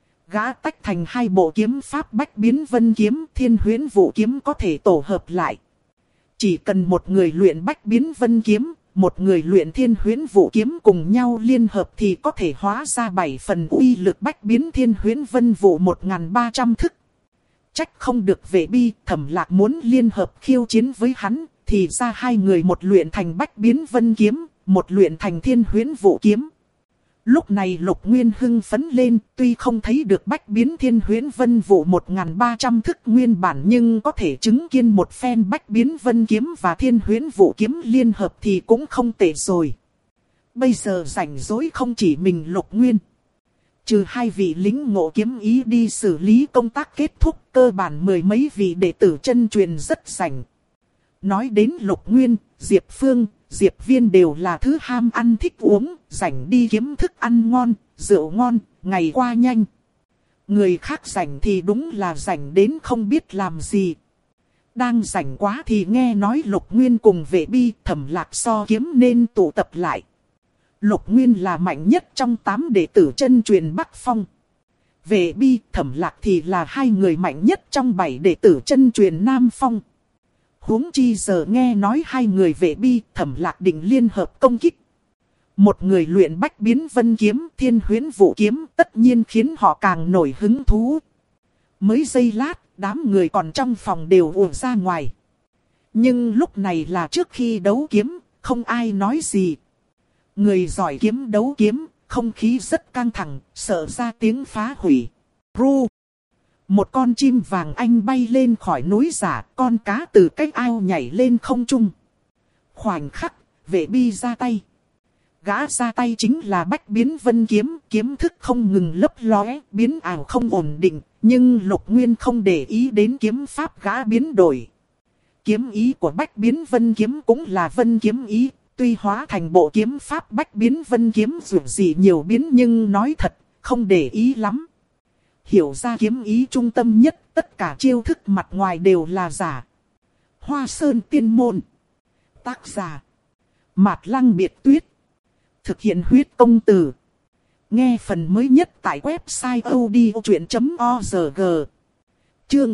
Gã tách thành hai bộ kiếm pháp bách biến vân kiếm, thiên huyễn vụ kiếm có thể tổ hợp lại. Chỉ cần một người luyện bách biến vân kiếm, một người luyện thiên huyễn vụ kiếm cùng nhau liên hợp thì có thể hóa ra 7 phần uy lực bách biến thiên huyễn vân vụ 1300 thức. Trách không được Vệ Bi Thẩm Lạc muốn liên hợp khiêu chiến với hắn, thì ra hai người một luyện thành bách biến vân kiếm, một luyện thành thiên huyễn vụ kiếm. Lúc này Lục Nguyên hưng phấn lên, tuy không thấy được bách biến thiên huyễn vân vụ 1300 thức nguyên bản nhưng có thể chứng kiến một phen bách biến vân kiếm và thiên huyễn vụ kiếm liên hợp thì cũng không tệ rồi. Bây giờ rảnh rỗi không chỉ mình Lục Nguyên. Trừ hai vị lính ngộ kiếm ý đi xử lý công tác kết thúc, cơ bản mười mấy vị đệ tử chân truyền rất rảnh. Nói đến Lục Nguyên, Diệp Phương, Diệp Viên đều là thứ ham ăn thích uống, rảnh đi kiếm thức ăn ngon, rượu ngon, ngày qua nhanh. Người khác rảnh thì đúng là rảnh đến không biết làm gì. Đang rảnh quá thì nghe nói Lục Nguyên cùng Vệ Bi Thẩm Lạc so kiếm nên tụ tập lại. Lục Nguyên là mạnh nhất trong 8 đệ tử chân truyền Bắc Phong. Vệ Bi Thẩm Lạc thì là hai người mạnh nhất trong 7 đệ tử chân truyền Nam Phong. Huống chi giờ nghe nói hai người Vệ Bi Thẩm Lạc định liên hợp công kích. Một người luyện bách biến vân kiếm, thiên huyễn vụ kiếm tất nhiên khiến họ càng nổi hứng thú. Mới giây lát, đám người còn trong phòng đều ùa ra ngoài. Nhưng lúc này là trước khi đấu kiếm, không ai nói gì. Người giỏi kiếm đấu kiếm, không khí rất căng thẳng, sợ ra tiếng phá hủy. Ru! Một con chim vàng anh bay lên khỏi núi giả, con cá từ cái ao nhảy lên không trung. Khoảnh khắc, Vệ Bi ra tay. Gã ra tay chính là bách biến vân kiếm, kiếm thức không ngừng lấp lóe, biến ảo không ổn định, nhưng Lục Nguyên không để ý đến kiếm pháp gã biến đổi. Kiếm ý của bách biến vân kiếm cũng là vân kiếm ý, tuy hóa thành bộ kiếm pháp bách biến vân kiếm dù gì nhiều biến nhưng nói thật, không để ý lắm. Hiểu ra kiếm ý trung tâm nhất, tất cả chiêu thức mặt ngoài đều là giả. Hoa Sơn Tiên Môn. Tác giả Mạt Lăng Biệt Tuyết. Thực hiện huyết công từ. Nghe phần mới nhất tại website odchuyện.org. Chương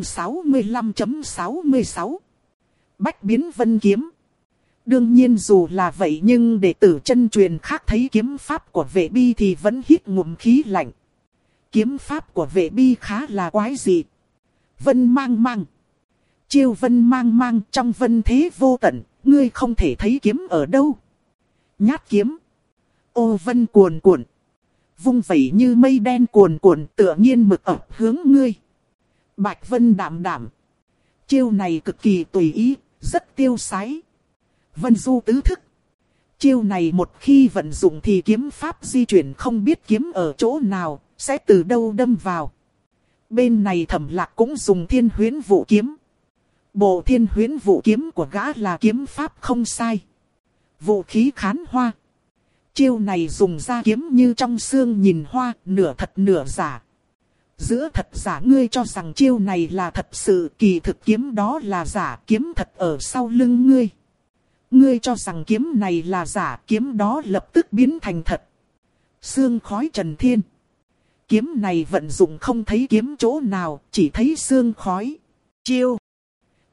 65.66 Bách biến vân kiếm. Đương nhiên dù là vậy nhưng đệ tử chân truyền khác thấy kiếm pháp của Vệ Bi thì vẫn hít ngụm khí lạnh. Kiếm pháp của Vệ Bi khá là quái dị. Vân mang mang. Chiêu vân mang mang trong vân thế vô tận, ngươi không thể thấy kiếm ở đâu. Nhát kiếm. Ô vân cuồn cuộn. Vung vẩy như mây đen cuồn cuộn tựa nhiên mực ập hướng ngươi. Bạch vân đạm đạm. Chiêu này cực kỳ tùy ý, rất tiêu sái. Vân du tứ thức. Chiêu này một khi vận dụng thì kiếm pháp di chuyển không biết kiếm ở chỗ nào, sẽ từ đâu đâm vào. Bên này Thẩm Lạc cũng dùng thiên huyễn vụ kiếm. Bộ thiên huyễn vụ kiếm của gã là kiếm pháp không sai. Vũ khí khán hoa. Chiêu này dùng ra kiếm như trong xương nhìn hoa, nửa thật nửa giả. Giữa thật giả ngươi cho rằng chiêu này là thật sự, kỳ thực kiếm đó là giả, kiếm thật ở sau lưng ngươi. Ngươi cho rằng kiếm này là giả, kiếm đó lập tức biến thành thật. Sương khói trần thiên. Kiếm này vận dụng không thấy kiếm chỗ nào, chỉ thấy sương khói. Chiêu.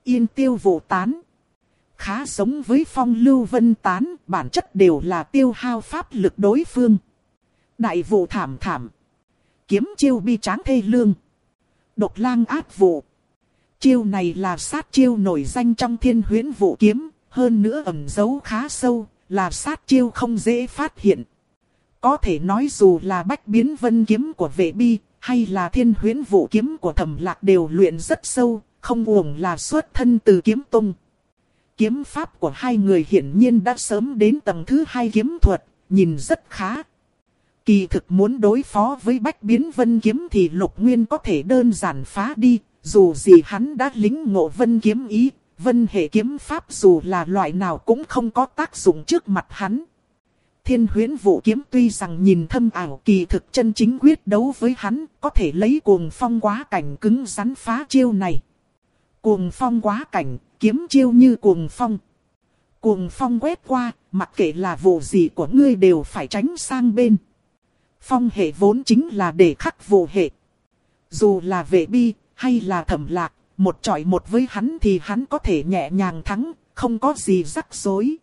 Yên tiêu vụ tán. Khá giống với phong lưu vân tán, bản chất đều là tiêu hao pháp lực đối phương. Đại vụ thảm thảm. Kiếm chiêu bi tráng thê lương. Độc lang ác vụ. Chiêu này là sát chiêu nổi danh trong Thiên Huyễn Vũ Kiếm, hơn nữa ẩn giấu khá sâu, là sát chiêu không dễ phát hiện. Có thể nói dù là Bách Biến Vân Kiếm của Vệ Bi, hay là Thiên Huyễn Vũ Kiếm của Thẩm Lạc đều luyện rất sâu, không uổng là xuất thân từ kiếm tông. Kiếm pháp của hai người hiển nhiên đã sớm đến tầng thứ 2 kiếm thuật, nhìn rất khá. Kỳ thực muốn đối phó với Bách Biến Vân Kiếm thì Lục Nguyên có thể đơn giản phá đi, dù gì hắn đã lính ngộ Vân Kiếm ý, Vân hệ kiếm pháp dù là loại nào cũng không có tác dụng trước mặt hắn. Thiên Huyễn Vũ Kiếm tuy rằng nhìn thâm ảo, kỳ thực chân chính quyết đấu với hắn, có thể lấy Cuồng Phong Quá Cảnh cứng rắn phá chiêu này. Cuồng Phong Quá Cảnh, kiếm chiêu như cuồng phong. Cuồng phong quét qua, mặc kệ là vụ gì của ngươi đều phải tránh sang bên. Phong hệ vốn chính là để khắc vụ hệ. Dù là Vệ Bi, hay là Thẩm Lạc, một chọi một với hắn thì hắn có thể nhẹ nhàng thắng, không có gì rắc rối.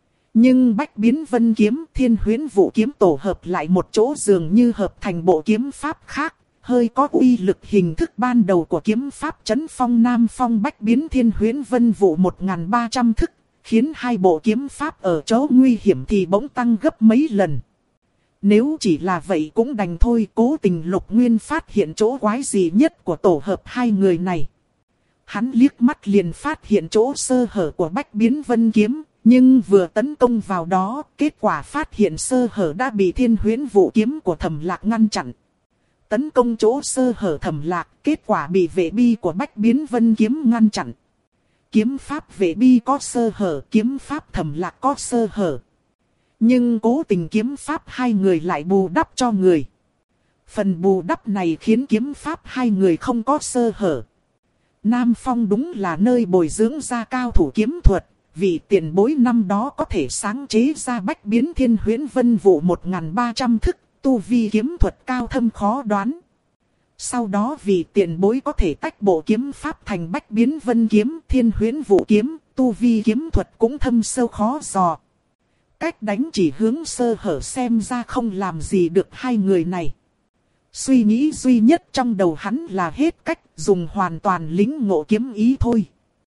Nhưng Bách Biến Vân Kiếm, Thiên Huyễn Vũ Kiếm tổ hợp lại một chỗ dường như hợp thành bộ kiếm pháp khác, hơi có uy lực hình thức ban đầu của kiếm pháp Chấn Phong Nam Phong Bách Biến Thiên Huyễn Vân Vũ 1300 thức, khiến hai bộ kiếm pháp ở chỗ nguy hiểm thì bỗng tăng gấp mấy lần. Nếu chỉ là vậy cũng đành thôi, cố tình Lục Nguyên phát hiện chỗ quái dị nhất của tổ hợp hai người này. Hắn liếc mắt liền phát hiện chỗ sơ hở của Bách Biến Vân Kiếm, nhưng vừa tấn công vào đó, kết quả phát hiện sơ hở đã bị Thiên Huyễn Vũ Kiếm của Thẩm Lạc ngăn chặn. Tấn công chỗ sơ hở Thẩm Lạc, kết quả bị Vệ Bi của Bách Biến Vân Kiếm ngăn chặn. Kiếm pháp Vệ Bi có sơ hở, kiếm pháp Thẩm Lạc có sơ hở. Nhưng cố tình kiếm pháp hai người lại bù đắp cho người. Phần bù đắp này khiến kiếm pháp hai người không có sơ hở. Nam Phong đúng là nơi bồi dưỡng ra cao thủ kiếm thuật, vì tiền bối năm đó có thể sáng chế ra Bách Biến Thiên Huyễn Vân Vũ 1300 thức, tu vi kiếm thuật cao thâm khó đoán. Sau đó vì tiền bối có thể tách bộ kiếm pháp thành Bách Biến Vân Kiếm, Thiên Huyễn Vũ Kiếm, tu vi kiếm thuật cũng thâm sâu khó dò. Cách đánh chỉ hướng sơ hở xem ra không làm gì được hai người này. Suy nghĩ duy nhất trong đầu hắn là hết cách dùng hoàn toàn lĩnh ngộ kiếm ý thôi.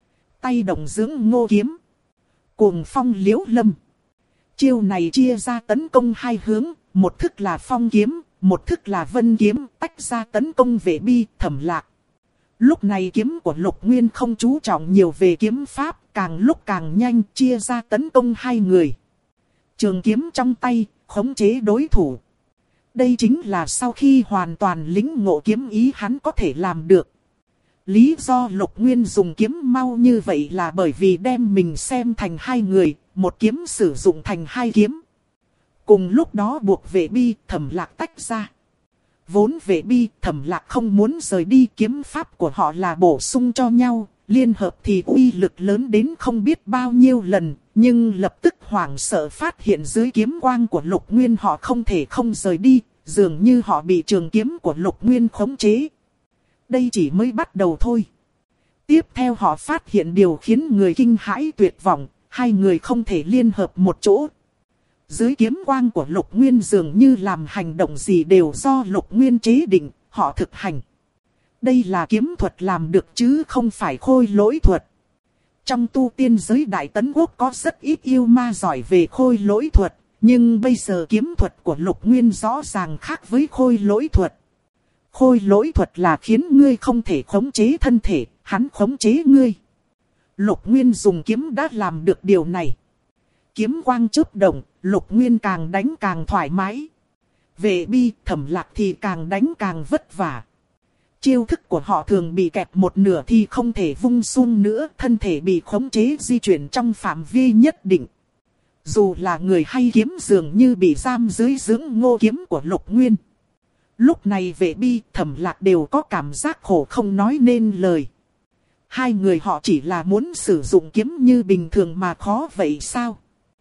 Tay động dưỡng ngô kiếm. Cuồng phong liễu lâm. Chiêu này chia ra tấn công hai hướng, một thức là phong kiếm, một thức là vân kiếm, tách ra tấn công Vệ Bi, Thẩm Lạc. Lúc này kiếm của Lục Nguyên không chú trọng nhiều về kiếm pháp, càng lúc càng nhanh chia ra tấn công hai người. Trường kiếm trong tay, khống chế đối thủ. Đây chính là sau khi hoàn toàn lĩnh ngộ kiếm ý hắn có thể làm được. Lý do Lục Nguyên dùng kiếm mau như vậy là bởi vì đem mình xem thành hai người, một kiếm sử dụng thành hai kiếm. Cùng lúc đó buộc Vệ Bi, Thẩm Lạc tách ra. Vốn Vệ Bi, Thẩm Lạc không muốn rời đi, kiếm pháp của họ là bổ sung cho nhau, liên hợp thì uy lực lớn đến không biết bao nhiêu lần, nhưng lập tức hoảng sợ phát hiện dưới kiếm quang của Lục Nguyên họ không thể không rời đi, dường như họ bị trường kiếm của Lục Nguyên khống chế. Đây chỉ mới bắt đầu thôi. Tiếp theo họ phát hiện điều khiến người kinh hãi tuyệt vọng, hai người không thể liên hợp một chỗ. Dưới kiếm quang của Lục Nguyên dường như làm hành động gì đều do Lục Nguyên chế định, họ thực hành. Đây là kiếm thuật làm được chứ không phải khôi lỗi thuật. Trong tu tiên giới Đại Tấn Quốc có rất ít yêu ma giỏi về khôi lỗi thuật, nhưng bây giờ kiếm thuật của Lục Nguyên rõ ràng khác với khôi lỗi thuật. Khôi lỗi thuật là khiến ngươi không thể khống chế thân thể, hắn khống chế ngươi. Lục Nguyên dùng kiếm đã làm được điều này. Kiếm quang chớp động, Lục Nguyên càng đánh càng thoải mái. Vệ Bi, Thẩm Lạc thì càng đánh càng vất vả. Chiêu thức của họ thường bị kẹp một nửa thì không thể vung sung nữa, thân thể bị khống chế di chuyển trong phạm vi nhất định. Dù là người hay kiếm dường như bị giam dưới dưỡng ngô kiếm của Lục Nguyên. Lúc này Vệ Bi, Thẩm Lạc đều có cảm giác khổ không nói nên lời. Hai người họ chỉ là muốn sử dụng kiếm như bình thường mà khó vậy sao?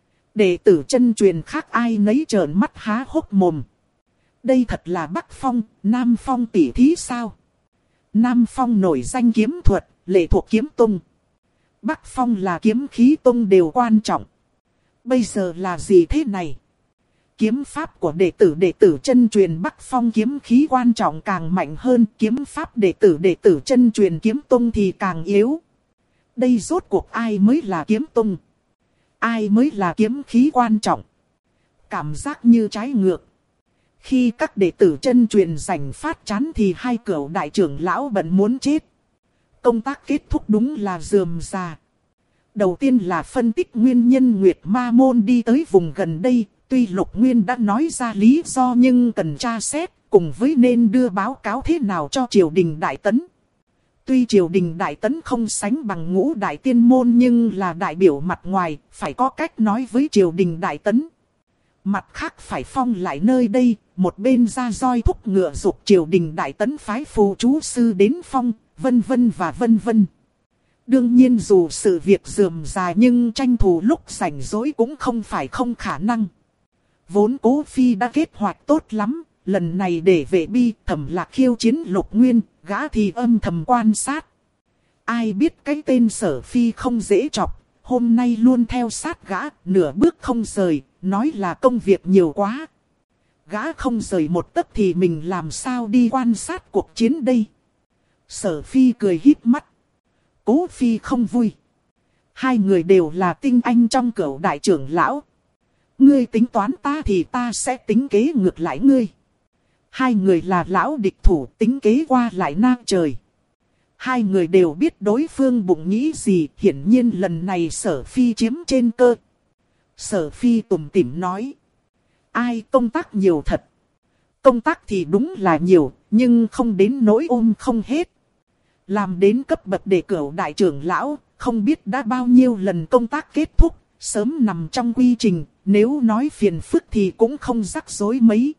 Đệ tử chân truyền khác ai nấy trợn mắt há hốc mồm. Đây thật là Bắc Phong, Nam Phong tỷ thí sao? Nam Phong nổi danh kiếm thuật, lệ thuộc kiếm tông. Bắc Phong là kiếm khí tông đều quan trọng. Bây giờ là gì thế này? Kiếm pháp của đệ tử chân truyền Bắc Phong kiếm khí quan trọng càng mạnh hơn. Kiếm pháp đệ tử chân truyền kiếm tông thì càng yếu. Đây rốt cuộc ai mới là kiếm tông? Ai mới là kiếm khí quan trọng? Cảm giác như trái ngược. Khi các đệ tử chân truyền rảnh phát chán thì hai cửu đại trưởng lão bận muốn chết. Công tác kết thúc đúng là rườm rà. Đầu tiên là phân tích nguyên nhân Nguyệt Ma Môn đi tới vùng gần đây. Tuy Lục Nguyên đã nói ra lý do nhưng cần tra xét, cùng với nên đưa báo cáo thế nào cho triều đình Đại Tấn. Tuy triều đình Đại Tấn không sánh bằng Ngũ Đại Tiên Môn nhưng là đại biểu mặt ngoài, phải có cách nói với triều đình Đại Tấn. Mặt khác phải phong lại nơi đây, một bên ra roi thúc ngựa giục triều đình Đại Tấn phái phù chú sư đến phong, vân vân và vân vân. Đương nhiên dù sự việc rườm rà nhưng tranh thủ lúc rảnh rỗi cũng không phải không khả năng. Vốn Cố Phi đã kết hoạch tốt lắm, lần này để Vệ Bi Thẩm Lạc khiêu chiến Lục Nguyên, gã thì âm thầm quan sát. Ai biết cái tên Sở Phi không dễ chọc, hôm nay luôn theo sát gã, nửa bước không rời, nói là công việc nhiều quá. Gã không rời một tấc thì mình làm sao đi quan sát cuộc chiến đây? Sở Phi cười híp mắt. Cố Phi không vui. Hai người đều là tinh anh trong cửu đại trưởng lão. Ngươi tính toán ta thì ta sẽ tính kế ngược lại ngươi. Hai người là lão địch thủ, tính kế qua lại nang trời. Hai người đều biết đối phương bụng nghĩ gì, hiển nhiên lần này Sở Phi chiếm trên cơ. Sở Phi tủm tỉm nói. Ai công tác nhiều thật. Công tác thì đúng là nhiều, nhưng không đến nỗi ôm không hết. Làm đến cấp bậc đề cửu đại trưởng lão, không biết đã bao nhiêu lần công tác kết thúc, sớm nằm trong quy trình, nếu nói phiền phức thì cũng không rắc rối mấy.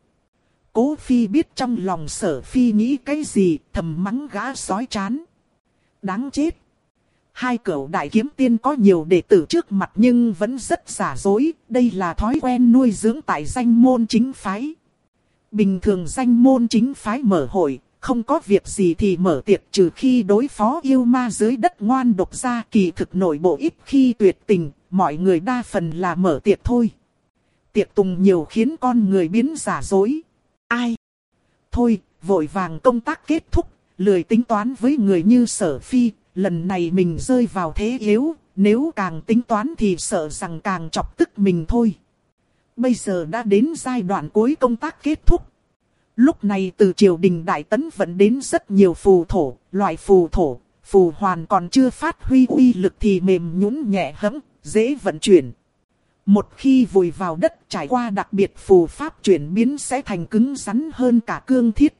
Cố Phi biết trong lòng Sở Phi nghĩ cái gì, thầm mắng gã sói chán. Đáng chết. Hai cửu đại kiếm tiên có nhiều đệ tử trước mặt nhưng vẫn rất giả dối, đây là thói quen nuôi dưỡng tại danh môn chính phái. Bình thường danh môn chính phái mở hội, không có việc gì thì mở tiệc trừ khi đối phó yêu ma dưới đất ngoan độc ra, kỳ thực nội bộ ít khi tuyệt tình, mọi người đa phần là mở tiệc thôi. Tiệc tùng nhiều khiến con người biến giả dối. Ai? Thôi, vội vàng công tác kết thúc, lười tính toán với người như Sở Phi, lần này mình rơi vào thế yếu, nếu càng tính toán thì sợ rằng càng chọc tức mình thôi. Bây giờ đã đến giai đoạn cuối công tác kết thúc. Lúc này từ triều đình Đại Tấn vẫn đến rất nhiều phù thổ, loại phù thổ, phù hoàn còn chưa phát huy uy lực thì mềm nhũn nhẹ hẫng, dễ vận chuyển. Một khi vùi vào đất trải qua đặc biệt phù pháp chuyển biến sẽ thành cứng rắn hơn cả cương thiết.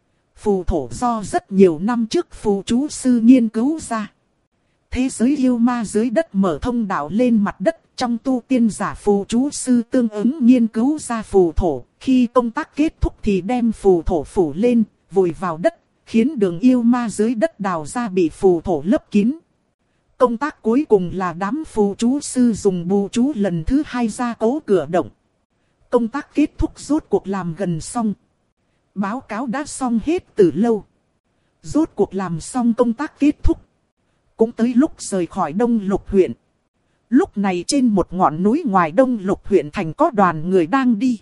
Phù thổ do rất nhiều năm trước phù chú sư nghiên cứu ra. Thế giới yêu ma dưới đất mở thông đạo lên mặt đất, trong tu tiên giả phù chú sư tương ứng nghiên cứu ra phù thổ. Khi công tác kết thúc thì đem phù thổ phủ lên, vùi vào đất, khiến đường yêu ma dưới đất đào ra bị phù thổ lấp kín. Công tác cuối cùng là đám phù chú sư dùng bùa chú lần thứ hai ra cố cửa động. Công tác kết thúc rốt cuộc làm gần xong. Báo cáo đã xong hết từ lâu. Rốt cuộc làm xong công tác kết thúc. Cũng tới lúc rời khỏi Đông Lục huyện. Lúc này trên một ngọn núi ngoài Đông Lục huyện thành có đoàn người đang đi.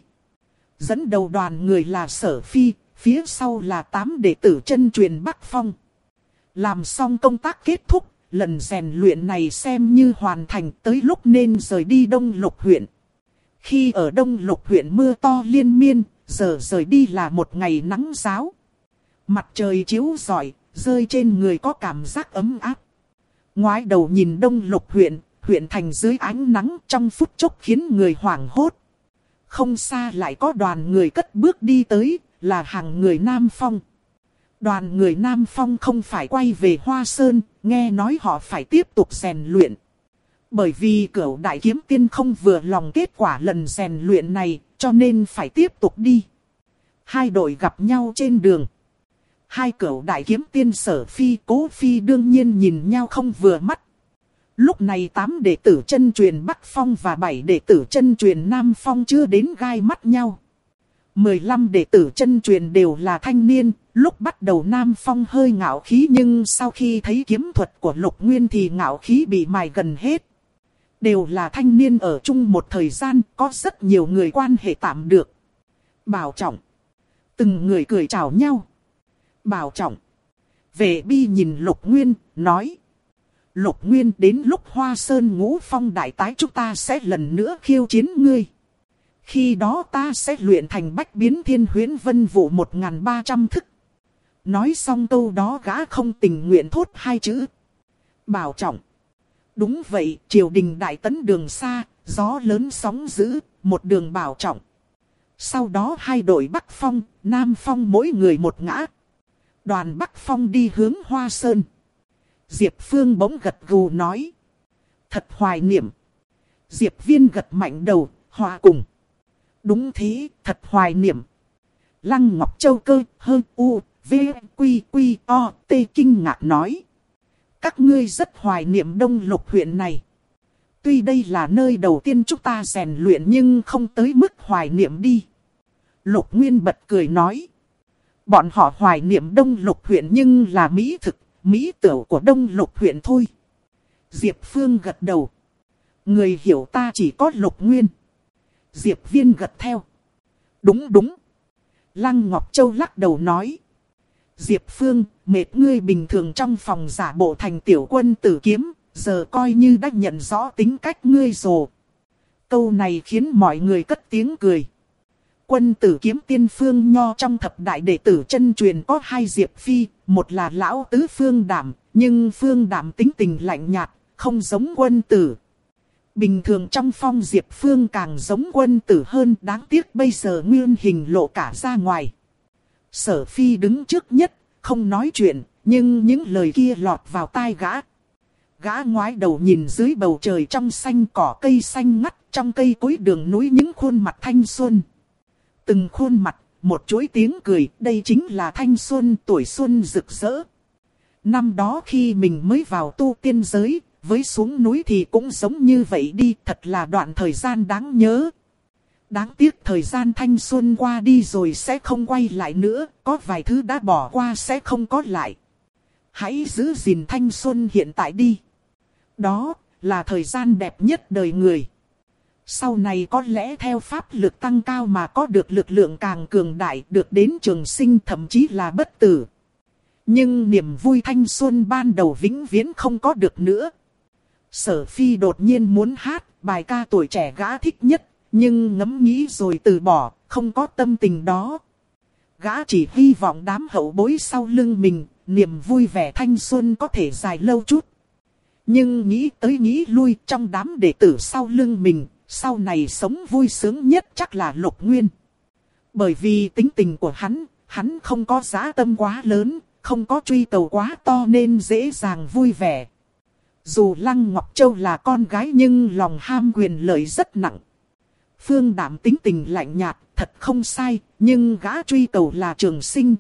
Dẫn đầu đoàn người là Sở Phi, phía sau là 8 đệ tử chân truyền Bắc Phong. Làm xong công tác kết thúc, lần rèn luyện này xem như hoàn thành, tới lúc nên rời đi Đông Lục huyện. Khi ở Đông Lục huyện mưa to liên miên, giờ rời đi là một ngày nắng ráo. Mặt trời chiếu rọi, rơi trên người có cảm giác ấm áp. Ngoái đầu nhìn Đông Lục huyện, huyện thành dưới ánh nắng trong phút chốc khiến người hoảng hốt. Không xa lại có đoàn người cất bước đi tới, là hàng người Nam Phong. Đoàn người Nam Phong không phải quay về Hoa Sơn, nghe nói họ phải tiếp tục rèn luyện. Bởi vì cửu đại kiếm tiên không vừa lòng kết quả lần rèn luyện này, cho nên phải tiếp tục đi. Hai đội gặp nhau trên đường. Hai cửu đại kiếm tiên Sở Phi, Cố Phi đương nhiên nhìn nhau không vừa mắt. Lúc này 8 đệ tử chân truyền Bắc Phong và 7 đệ tử chân truyền Nam Phong chưa đến gai mắt nhau. 15 đệ tử chân truyền đều là thanh niên, Lúc bắt đầu Nam Phong hơi ngạo khí nhưng sau khi thấy kiếm thuật của Lục Nguyên thì ngạo khí bị mài gần hết. Đều là thanh niên ở chung một thời gian, có rất nhiều người quan hệ tạm được. Bảo trọng. Từng người cười chào nhau. Bảo trọng. Vệ Bi nhìn Lục Nguyên, nói. Lục Nguyên, đến lúc Hoa Sơn Ngũ Phong đại tái chúng ta sẽ lần nữa khiêu chiến ngươi. Khi đó ta sẽ luyện thành Bách Biến Thiên Huyễn Vân Vụ 1300 thức. Nói xong câu đó gã không tình nguyện thốt hai chữ. Bảo trọng. Đúng vậy, triều đình đại tấn đường xa, gió lớn sóng dữ, một đường bảo trọng. Sau đó hai đội Bắc Phong, Nam Phong mỗi người một ngã. Đoàn Bắc Phong đi hướng Hoa Sơn. Diệp Phương bỗng gật gù nói. Thật hoài niệm. Diệp Viên gật mạnh đầu, hòa cùng. Đúng thế, thật hoài niệm. Lăng Ngọc Châu Cơ, Hơ, U, V, Quy, Quy, O, T kinh ngạc nói. Các ngươi rất hoài niệm Đông Lục huyện này. Tuy đây là nơi đầu tiên chúng ta rèn luyện nhưng không tới mức hoài niệm đi. Lục Nguyên bật cười nói. Bọn họ hoài niệm Đông Lục huyện nhưng là mỹ thực, mỹ tửu của Đông Lục huyện thôi. Diệp Phương gật đầu. Người hiểu ta chỉ có Lục Nguyên. Diệp Viên gật theo. Đúng đúng. Lăng Ngọc Châu lắc đầu nói. Diệp Phương, mệt ngươi bình thường trong phòng giả bộ thành tiểu quân tử kiếm, giờ coi như đã nhận rõ tính cách ngươi rồi. Câu này khiến mọi người cất tiếng cười. Quân tử kiếm tiên Phương Nho trong thập đại đệ tử chân truyền có hai Diệp Phi, một là lão tứ Phương Đảm, nhưng Phương Đảm tính tình lạnh nhạt, không giống quân tử. Bình thường trong phong Diệp Phương càng giống quân tử hơn, đáng tiếc bây giờ nguyên hình lộ cả ra ngoài. Sở Phi đứng trước nhất, không nói chuyện, nhưng những lời kia lọt vào tai gã. Gã ngoái đầu nhìn dưới bầu trời trong xanh, cỏ cây xanh ngắt, trong cây cối đường núi những khuôn mặt thanh xuân. Từng khuôn mặt, một chuỗi tiếng cười, đây chính là thanh xuân, tuổi xuân rực rỡ. Năm đó khi mình mới vào tu tiên giới, với xuống núi thì cũng giống như vậy đi, thật là đoạn thời gian đáng nhớ. Đáng tiếc thời gian thanh xuân qua đi rồi sẽ không quay lại nữa, có vài thứ đã bỏ qua sẽ không có lại. Hãy giữ gìn thanh xuân hiện tại đi. Đó là thời gian đẹp nhất đời người. Sau này có lẽ theo pháp lực tăng cao mà có được lực lượng càng cường đại, được đến trường sinh thậm chí là bất tử. Nhưng niềm vui thanh xuân ban đầu vĩnh viễn không có được nữa. Sở Phi đột nhiên muốn hát bài ca tuổi trẻ gã thích nhất, nhưng ngẫm nghĩ rồi từ bỏ, không có tâm tình đó. Gã chỉ hy vọng đám hậu bối sau lưng mình, niềm vui vẻ thanh xuân có thể dài lâu chút. Nhưng nghĩ tới nghĩ lui, trong đám đệ tử sau lưng mình, sau này sống vui sướng nhất chắc là Lục Nguyên. Bởi vì tính tình của hắn không có dã tâm quá lớn, không có truy cầu quá to nên dễ dàng vui vẻ. Dù Lăng Ngọc Châu là con gái nhưng lòng ham quyền lợi rất nặng. Phương Đảm tính tình lạnh nhạt, thật không sai, nhưng gã truy cầu là trường sinh,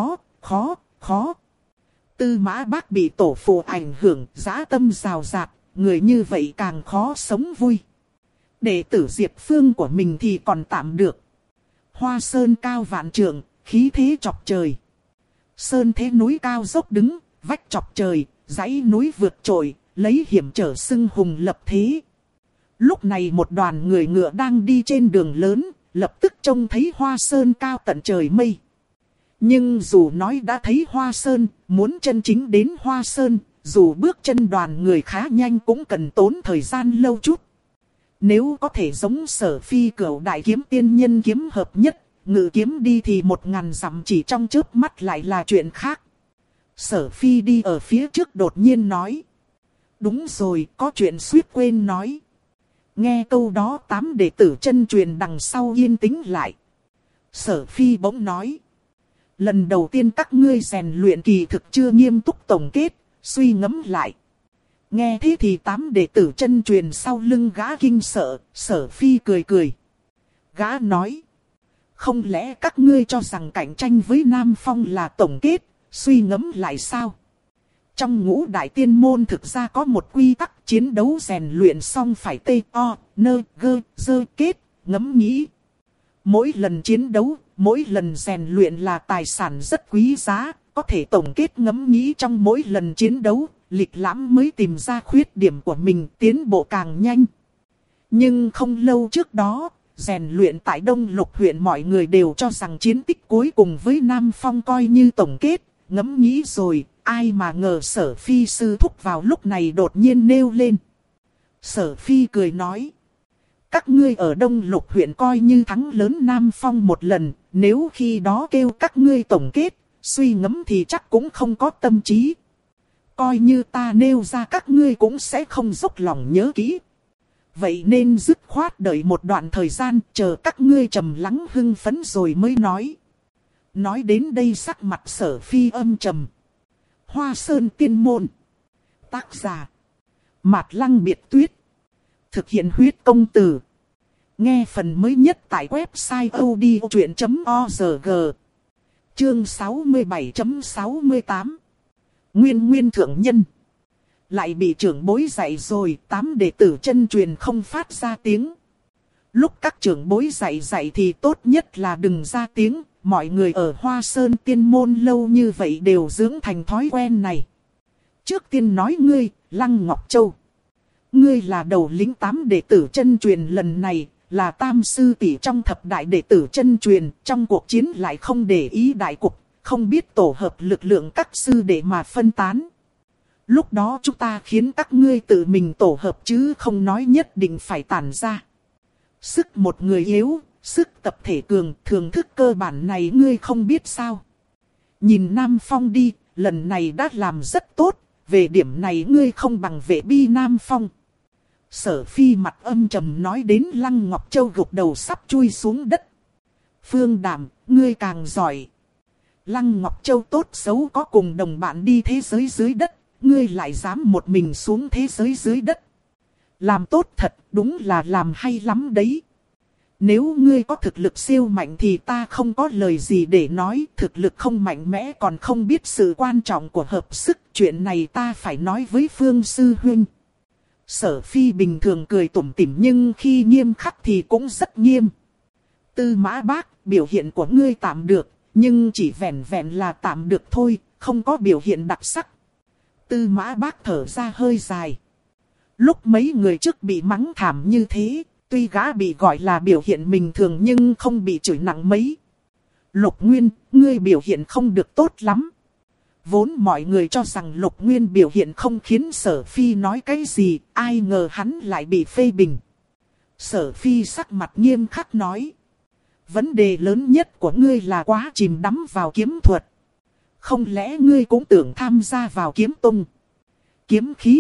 khó. Tư Mã Bác bị tổ phụ ảnh hưởng, dã tâm rào rạt, người như vậy càng khó sống vui. Đệ tử Diệp Phương của mình thì còn tạm được. Hoa Sơn cao vạn trượng, khí thế chọc trời. Sơn thế núi cao dốc đứng, vách chọc trời, dãy núi vượt trội, lấy hiểm trở xưng hùng lập thế. Lúc này một đoàn người ngựa đang đi trên đường lớn, lập tức trông thấy Hoa Sơn cao tận trời mây. Nhưng dù nói đã thấy Hoa Sơn, muốn chân chính đến Hoa Sơn, dù bước chân đoàn người khá nhanh cũng cần tốn thời gian lâu chút. Nếu có thể giống Sở Phi Cửu đại kiếm tiên nhân kiếm hợp nhất, ngự kiếm đi thì 1000 dặm chỉ trong chớp mắt lại là chuyện khác. Sở Phi đi ở phía trước đột nhiên nói. Đúng rồi, có chuyện suýt quên nói. Nghe câu đó 8 đệ tử chân truyền đằng sau yên tĩnh lại. Sở Phi bỗng nói. Lần đầu tiên các ngươi rèn luyện kỳ thực chưa nghiêm túc tổng kết, suy ngẫm lại. Nghe thế thì 8 đệ tử chân truyền sau lưng gã kinh sợ, Sở Phi cười cười. Gã nói. Không lẽ các ngươi cho rằng cạnh tranh với Nam Phong là tổng kết, suy ngẫm lại sao? Trong ngũ đại tiên môn thực ra có một quy tắc chiến đấu rèn luyện xong phải t-o-n-g-z kết, ngẫm nghĩ. Mỗi lần chiến đấu mỗi lần rèn luyện là tài sản rất quý giá, có thể tổng kết ngẫm nghĩ trong mỗi lần chiến đấu, lịch lãm mới tìm ra khuyết điểm của mình, tiến bộ càng nhanh. Nhưng không lâu trước đó, rèn luyện tại Đông Lục huyện mọi người đều cho rằng chiến tích cuối cùng với Nam Phong coi như tổng kết, ngẫm nghĩ rồi, ai mà ngờ Sở Phi sư thúc vào lúc này đột nhiên nêu lên. Sở Phi cười nói, các ngươi ở Đông Lục huyện coi như thắng lớn Nam Phong một lần, nếu khi đó kêu các ngươi tổng kết, suy ngẫm thì chắc cũng không có tâm trí. Coi như ta nêu ra các ngươi cũng sẽ không dốc lòng nhớ kỹ. Vậy nên dứt khoát đợi một đoạn thời gian, chờ các ngươi trầm lắng hưng phấn rồi mới nói. Nói đến đây sắc mặt Sở Phi âm trầm. Hoa Sơn Tiên Môn. Tác giả Mạt Lăng Biệt Tuyết. Thực hiện huyết công từ. Nghe phần mới nhất tại website odchuyện.org. Chương 67.68. Nguyên thượng nhân. Lại bị trưởng bối dạy rồi, 8 đệ tử chân truyền không phát ra tiếng. Lúc các trưởng bối dạy thì tốt nhất là đừng ra tiếng. Mọi người ở Hoa Sơn Tiên Môn lâu như vậy đều dưỡng thành thói quen này. Trước tiên nói ngươi, Lăng Ngọc Châu. Ngươi là đầu lĩnh 8 đệ tử chân truyền lần này, là tam sư tỷ trong thập đại đệ tử chân truyền, trong cuộc chiến lại không để ý đại cục, không biết tổ hợp lực lượng các sư đệ mà phân tán. Lúc đó chúng ta khiến các ngươi tự mình tổ hợp chứ không nói nhất định phải tản ra. Sức một người yếu, sức tập thể cường, thưởng thức cơ bản này ngươi không biết sao. Nhìn Nam Phong đi, lần này đã làm rất tốt, về điểm này ngươi không bằng Vệ Bi Nam Phong. Sở Phi mặt âm trầm nói đến Lăng Ngọc Châu gục đầu sắp chui xuống đất. Phương Đạm, ngươi càng giỏi. Lăng Ngọc Châu tốt xấu có cùng đồng bạn đi thế giới dưới đất, ngươi lại dám một mình xuống thế giới dưới đất. Làm tốt thật, đúng là làm hay lắm đấy. Nếu ngươi có thực lực siêu mạnh thì ta không có lời gì để nói, thực lực không mạnh mẽ còn không biết sự quan trọng của hợp sức, chuyện này ta phải nói với Phương Sư Huynh. Sở Phi bình thường cười tủm tỉm nhưng khi nghiêm khắc thì cũng rất nghiêm. Tư Mã Bác, biểu hiện của ngươi tạm được, nhưng chỉ vẹn vẹn là tạm được thôi, không có biểu hiện đặc sắc. Tư Mã Bác thở ra hơi dài. Lúc mấy người trước bị mắng thảm như thế, tuy gã bị gọi là biểu hiện bình thường nhưng không bị chửi nặng mấy. Lục Nguyên, ngươi biểu hiện không được tốt lắm. Vốn mọi người cho rằng Lục Nguyên biểu hiện không khiến Sở Phi nói cái gì, ai ngờ hắn lại bị phê bình. Sở Phi sắc mặt nghiêm khắc nói. Vấn đề lớn nhất của ngươi là quá chìm đắm vào kiếm thuật. Không lẽ ngươi cũng tưởng tham gia vào kiếm tung? Kiếm khí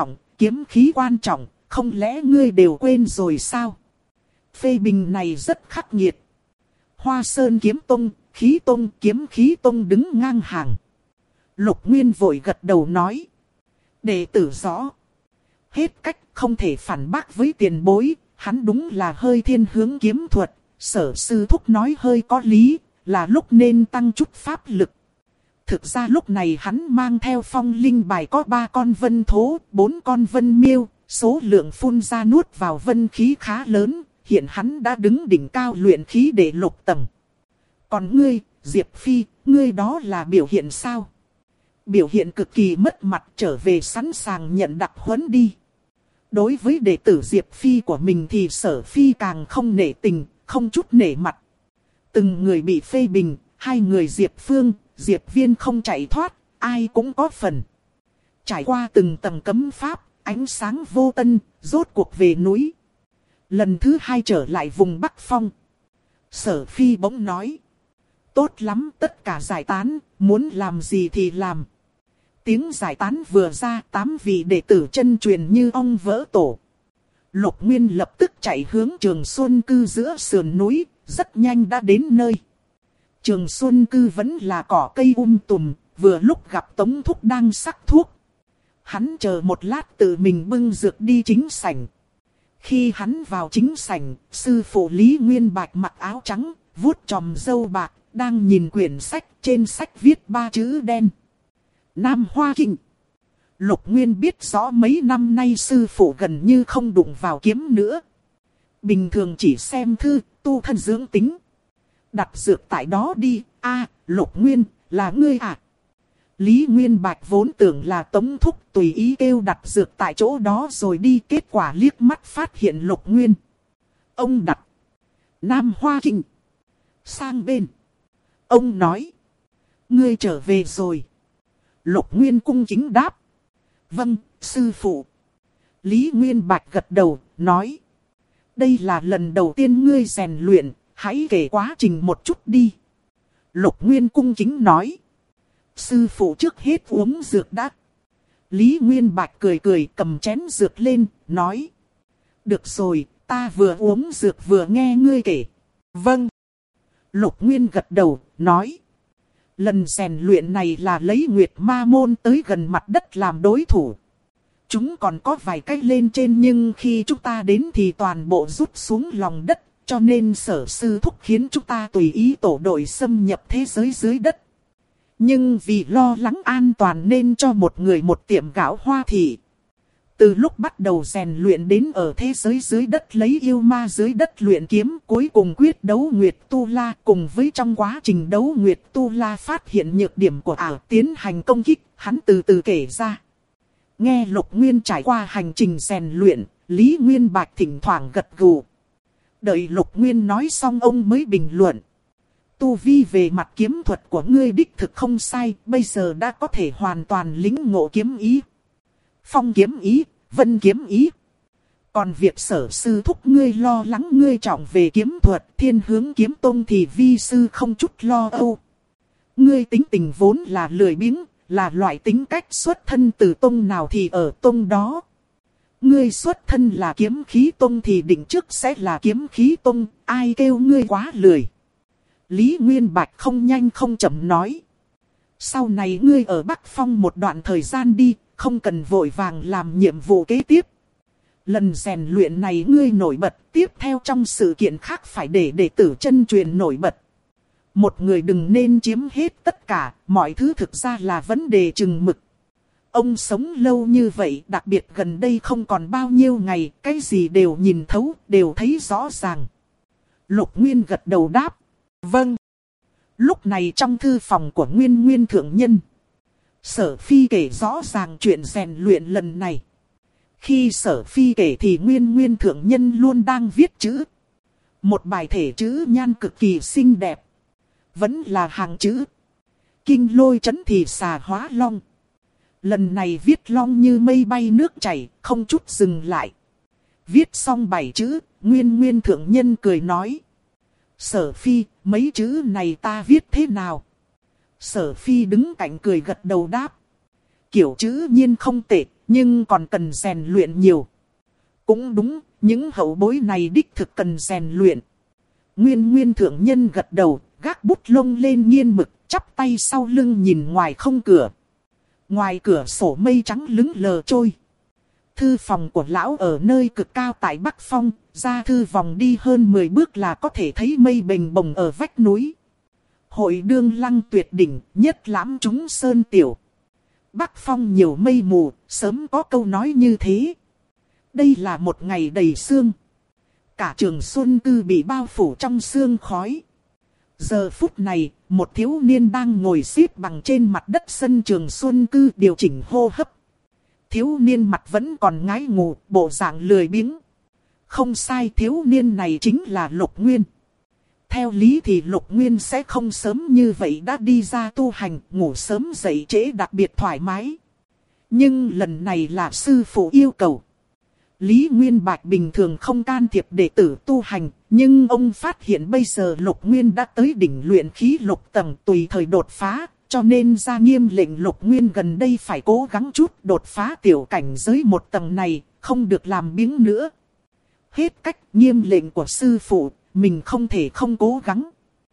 quan trọng, không lẽ ngươi đều quên rồi sao? Phê bình này rất khắc nghiệt. Hoa Sơn kiếm tung, khí tung, kiếm khí tung đứng ngang hàng. Lục Nguyên vội gật đầu nói. Đệ tử rõ. Hết cách không thể phản bác với tiền bối, hắn đúng là hơi thiên hướng kiếm thuật. Sở sư thúc nói hơi có lý, là lúc nên tăng chút pháp lực. Thực ra lúc này hắn mang theo phong linh bài có 3 con vân thố, 4 con vân miêu, số lượng phun ra nuốt vào vân khí khá lớn, hiện hắn đã đứng đỉnh cao luyện khí để lục tầng. Còn ngươi, Diệp Phi, ngươi đó là biểu hiện sao? Biểu hiện cực kỳ mất mặt, trở về sẵn sàng nhận đặc huấn đi. Đối với đệ tử Diệp Phi của mình thì Sở Phi càng không nể tình, không chút nể mặt. Từng người bị phê bình, 2 người Diệp Phương, Diệp Viên không chạy thoát, ai cũng có phần. Trải qua từng tầng cấm pháp, ánh sáng vô tân, rốt cuộc về núi. Lần thứ 2 trở lại vùng Bắc Phong. Sở Phi bỗng nói. Tốt lắm, tất cả giải tán, muốn làm gì thì làm. Tiếng giải tán vừa ra, 8 vị đệ tử chân truyền như ong vỡ tổ. Lục Nguyên lập tức chạy hướng Trường Xuân Cư giữa sườn núi, rất nhanh đã đến nơi. Trường Xuân Cư vẫn là cỏ cây tùm, vừa lúc gặp Tống Thúc đang sắc thuốc. Hắn chờ một lát tự mình bưng dược đi chính sảnh. Khi hắn vào chính sảnh, sư phụ Lý Nguyên Bạch mặc áo trắng, vuốt chòm râu bạc, đang nhìn quyển sách, trên sách viết 3 chữ đen. Nam Hoa Kinh. Lục Nguyên biết rõ mấy năm nay sư phụ gần như không đụng vào kiếm nữa. Bình thường chỉ xem thư, tu thân dưỡng tính. Đặt dược tại đó đi, Lục Nguyên, là ngươi à? Lý Nguyên Bạch vốn tưởng là Tống Thúc tùy ý kêu đặt dược tại chỗ đó rồi đi, kết quả liếc mắt phát hiện Lục Nguyên. Ông đặt Nam Hoa Kinh sang bên. Ông nói, ngươi trở về rồi. Lục Nguyên cung kính đáp, vâng, sư phụ. Lý Nguyên Bạch gật đầu, nói, đây là lần đầu tiên ngươi rèn luyện, hãy kể quá trình một chút đi. Lục Nguyên cung kính nói, sư phụ trước hết uống dược đã. Lý Nguyên Bạch cười cười cầm chén dược lên, nói, được rồi, ta vừa uống dược vừa nghe ngươi kể. Vâng. Lục Nguyên gật đầu, nói, lần rèn luyện này là lấy Nguyệt Ma Môn tới gần mặt đất làm đối thủ. Chúng còn có vài cách lên trên nhưng khi chúng ta đến thì toàn bộ rút xuống lòng đất, cho nên Sở sư thúc khiến chúng ta tùy ý tổ đội xâm nhập thế giới dưới đất. Nhưng vì lo lắng an toàn nên cho một người một tiệm gạo Hoa Thị. Từ lúc bắt đầu rèn luyện đến ở thế giới dưới đất lấy yêu ma dưới đất luyện kiếm, cuối cùng quyết đấu Nguyệt Tu La, cùng với trong quá trình đấu Nguyệt Tu La phát hiện nhược điểm của ảo tiến hành công kích, hắn từ từ kể ra. Nghe Lục Nguyên trải qua hành trình rèn luyện, Lý Nguyên Bạch thỉnh thoảng gật gù. Đợi Lục Nguyên nói xong ông mới bình luận. Tu vi về mặt kiếm thuật của ngươi đích thực không sai, bây giờ đã có thể hoàn toàn lĩnh ngộ kiếm ý. Phong kiếm ý, vân kiếm ý. Còn việc Sở sư thúc ngươi lo lắng ngươi trọng về kiếm thuật, Thiên Hướng Kiếm Tông thì vi sư không chút lo âu. Ngươi tính tình vốn là lười biếng, là loại tính cách xuất thân từ tông nào thì ở tông đó. Ngươi xuất thân là kiếm khí tông thì định trước sẽ là kiếm khí tông, ai kêu ngươi quá lười. Lý Nguyên Bạch không nhanh không chậm nói. Sau này ngươi ở Bắc Phong một đoạn thời gian đi, không cần vội vàng làm nhiệm vụ kế tiếp. Lần rèn luyện này ngươi nổi bật, tiếp theo trong sự kiện khác phải để đệ tử chân truyền nổi bật. Một người đừng nên chiếm hết tất cả, mọi thứ thực ra là vấn đề chừng mực. Ông sống lâu như vậy, đặc biệt gần đây không còn bao nhiêu ngày, cái gì đều nhìn thấu, đều thấy rõ ràng. Lục Nguyên gật đầu đáp, vâng. Lúc này trong thư phòng của Nguyên Nguyên Thượng Nhân, Sở Phi kể rõ ràng chuyện rèn luyện lần này. Khi Sở Phi kể thì Nguyên Nguyên Thượng Nhân luôn đang viết chữ. Một bài thể chữ nhan cực kỳ xinh đẹp. Vẫn là hàng chữ. Kinh lôi chấn thì xà hóa long. Lần này viết long như mây bay nước chảy, không chút dừng lại. Viết xong 7 chữ, Nguyên Nguyên Thượng Nhân cười nói. Sở Phi, mấy chữ này ta viết thế nào? Sở Phi đứng cạnh cười gật đầu đáp. Kiểu chữ nhiên không tệ, nhưng còn cần rèn luyện nhiều. Cũng đúng, những hậu bối này đích thực cần rèn luyện. Nguyên Nguyên Thượng Nhân gật đầu, gác bút lông lên nghiên mực, chắp tay sau lưng nhìn ngoài không cửa. Ngoài cửa sổ mây trắng lững lờ trôi. Thư phòng của lão ở nơi cực cao tại Bắc Phong, ra thư vòng đi hơn 10 bước là có thể thấy mây bềnh bồng ở vách núi. Hội đương lăng tuyệt đỉnh, nhất lãm chúng sơn tiểu. Bắc Phong nhiều mây mù, sớm có câu nói như thế. Đây là một ngày đầy sương. Cả Trường Xuân Cư bị bao phủ trong sương khói. Giờ phút này, một thiếu niên đang ngồi xếp bằng trên mặt đất sân Trường Xuân Cư điều chỉnh hô hấp. Thiếu niên mặt vẫn còn ngái ngủ, bộ dạng lười biếng. Không sai, thiếu niên này chính là Lục Nguyên. Theo lý thì Lục Nguyên sẽ không sớm như vậy đã đi ra tu hành, ngủ sớm dậy trễ đặc biệt thoải mái. Nhưng lần này là sư phụ yêu cầu. Lý Nguyên Bạch bình thường không can thiệp đệ tử tu hành, nhưng ông phát hiện bây giờ Lục Nguyên đã tới đỉnh luyện khí lục tầng tùy thời đột phá, cho nên ra nghiêm lệnh Lục Nguyên gần đây phải cố gắng chút đột phá tiểu cảnh giới một tầng này, không được làm biếng nữa. Hết cách, nghiêm lệnh của sư phụ, mình không thể không cố gắng.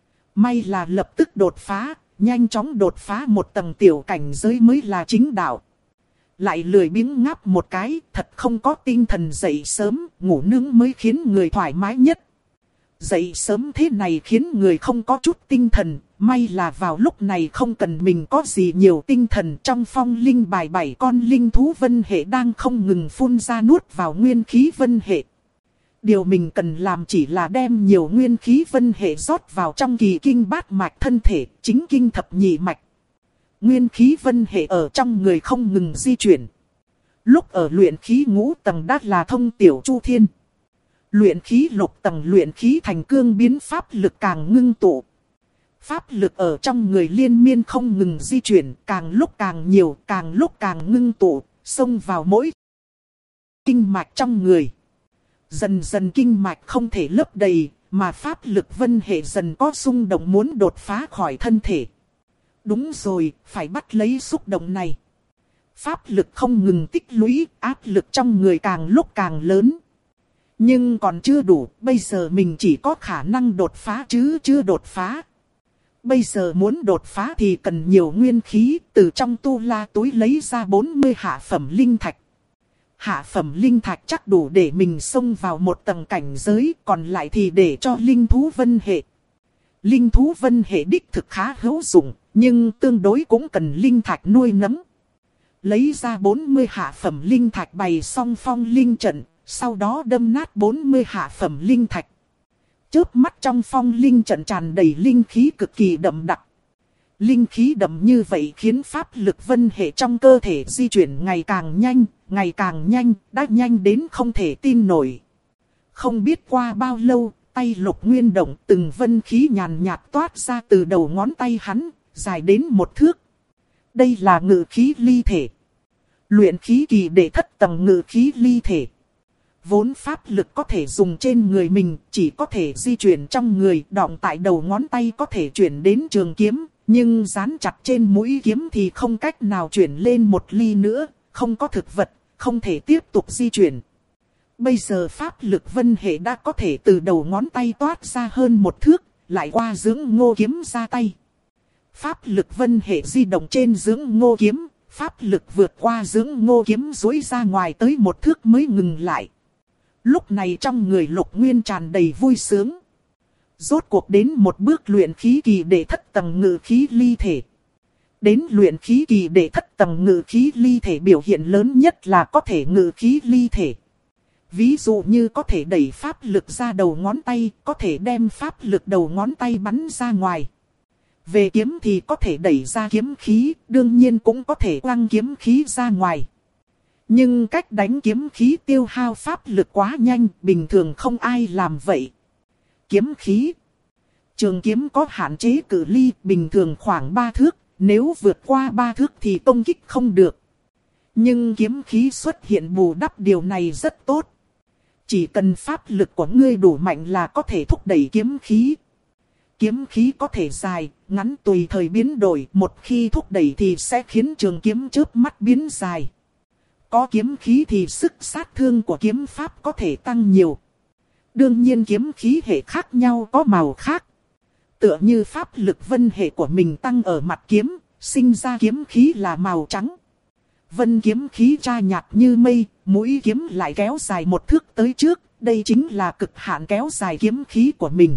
May là lập tức đột phá, nhanh chóng đột phá một tầng tiểu cảnh giới mới là chính đạo. Lại lười biếng ngáp một cái, thật không có tinh thần dậy sớm, ngủ nướng mới khiến người thoải mái nhất. Dậy sớm thế này khiến người không có chút tinh thần, may là vào lúc này không cần mình có gì nhiều tinh thần. Trong phong linh bài 7 con linh thú vân hệ đang không ngừng phun ra nuốt vào nguyên khí vân hệ. Điều mình cần làm chỉ là đem nhiều nguyên khí vân hệ rót vào trong kỳ kinh bát mạch thân thể, chính kinh thập nhị mạch. Nguyên khí vân hệ ở trong người không ngừng di chuyển. Lúc ở luyện khí ngũ tầng đã là thông tiểu chu thiên. Luyện khí lục tầng luyện khí thành cương biến pháp lực càng ngưng tụ. Pháp lực ở trong người liên miên không ngừng di chuyển, càng lúc càng nhiều, càng lúc càng ngưng tụ, xông vào mỗi kinh mạch trong người. Dần dần kinh mạch không thể lấp đầy, mà pháp lực vân hệ dần có xung động muốn đột phá khỏi thân thể. Đúng rồi, phải bắt lấy xúc động này. Pháp lực không ngừng tích lũy, áp lực trong người càng lúc càng lớn. Nhưng còn chưa đủ, bây giờ mình chỉ có khả năng đột phá chứ chưa đột phá. Bây giờ muốn đột phá thì cần nhiều nguyên khí, từ trong tu la túi lấy ra 40 hạ phẩm linh thạch. Hạ phẩm linh thạch chắc đủ để mình xông vào một tầng cảnh giới, còn lại thì để cho linh thú vân hệ. Linh thú vân hệ đích thực khá hữu dụng, nhưng tương đối cũng cần linh thạch nuôi nấng. Lấy ra 40 hạ phẩm linh thạch bày xong phong linh trận, sau đó đâm nát 40 hạ phẩm linh thạch. Chớp mắt trong phong linh trận tràn đầy linh khí cực kỳ đậm đặc. Linh khí đậm như vậy khiến pháp lực vân hệ trong cơ thể di chuyển ngày càng nhanh, đã nhanh đến không thể tin nổi. Không biết qua bao lâu, tay Lục Nguyên động từng vân khí nhàn nhạt toát ra từ đầu ngón tay hắn, dài đến 1 thước. Đây là ngự khí ly thể. Luyện khí kỳ đệ thất tầng ngự khí ly thể. Vốn pháp lực có thể dùng trên người mình, chỉ có thể di chuyển trong người, đọng tại đầu ngón tay có thể chuyển đến trường kiếm, nhưng dán chặt trên mũi kiếm thì không cách nào chuyển lên 1 ly nữa, không có thực vật, không thể tiếp tục di chuyển. Bây giờ pháp lực vân hệ đã có thể từ đầu ngón tay toát ra hơn 1 thước, lại qua dưỡng ngô kiếm ra tay. Pháp lực vân hệ di động trên dưỡng ngô kiếm, pháp lực vượt qua dưỡng ngô kiếm duỗi ra ngoài tới 1 thước mới ngừng lại. Lúc này trong người Lục Nguyên tràn đầy vui sướng. Rốt cuộc đến một bước luyện khí kỳ đệ thất tầng ngự khí ly thể. Đến luyện khí kỳ đệ thất tầng ngự khí ly thể biểu hiện lớn nhất là có thể ngự khí ly thể. Ví dụ như có thể đẩy pháp lực ra đầu ngón tay, có thể đem pháp lực đầu ngón tay bắn ra ngoài. Về kiếm thì có thể đẩy ra kiếm khí, đương nhiên cũng có thể quăng kiếm khí ra ngoài. Nhưng cách đánh kiếm khí tiêu hao pháp lực quá nhanh, bình thường không ai làm vậy. Kiếm khí. Trường kiếm có hạn chế cự ly, bình thường khoảng 3 thước, nếu vượt qua 3 thước thì công kích không được. Nhưng kiếm khí xuất hiện bù đắp điều này rất tốt. Chỉ cần pháp lực của ngươi đủ mạnh là có thể thúc đẩy kiếm khí. Kiếm khí có thể dài, ngắn tùy thời biến đổi, một khi thúc đẩy thì sẽ khiến trường kiếm chớp mắt biến dài. Có kiếm khí thì sức sát thương của kiếm pháp có thể tăng nhiều. Đương nhiên kiếm khí hệ khác nhau có màu khác. Tựa như pháp lực vân hệ của mình tăng ở mặt kiếm, sinh ra kiếm khí là màu trắng. Vân kiếm khí tra nhạt như mây, mũi kiếm lại kéo dài 1 thước tới trước, đây chính là cực hạn kéo dài kiếm khí của mình.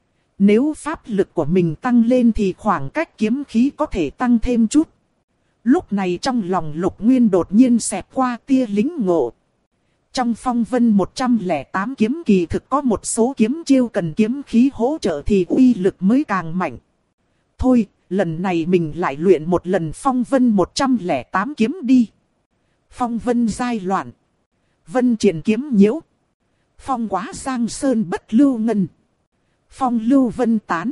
Nếu pháp lực của mình tăng lên thì khoảng cách kiếm khí có thể tăng thêm chút. Lúc này trong lòng Lục Nguyên đột nhiên xẹt qua tia lính ngộ. Trong phong vân 108 kiếm kỳ thực có một số kiếm chiêu cần kiếm khí hỗ trợ thì uy lực mới càng mạnh. Thôi, lần này mình lại luyện một lần phong vân 108 kiếm đi. Phong vân giai loạn. Vân triển kiếm nhiễu. Phong quá giang sơn bất lưu ngân. Phong lưu vân tán.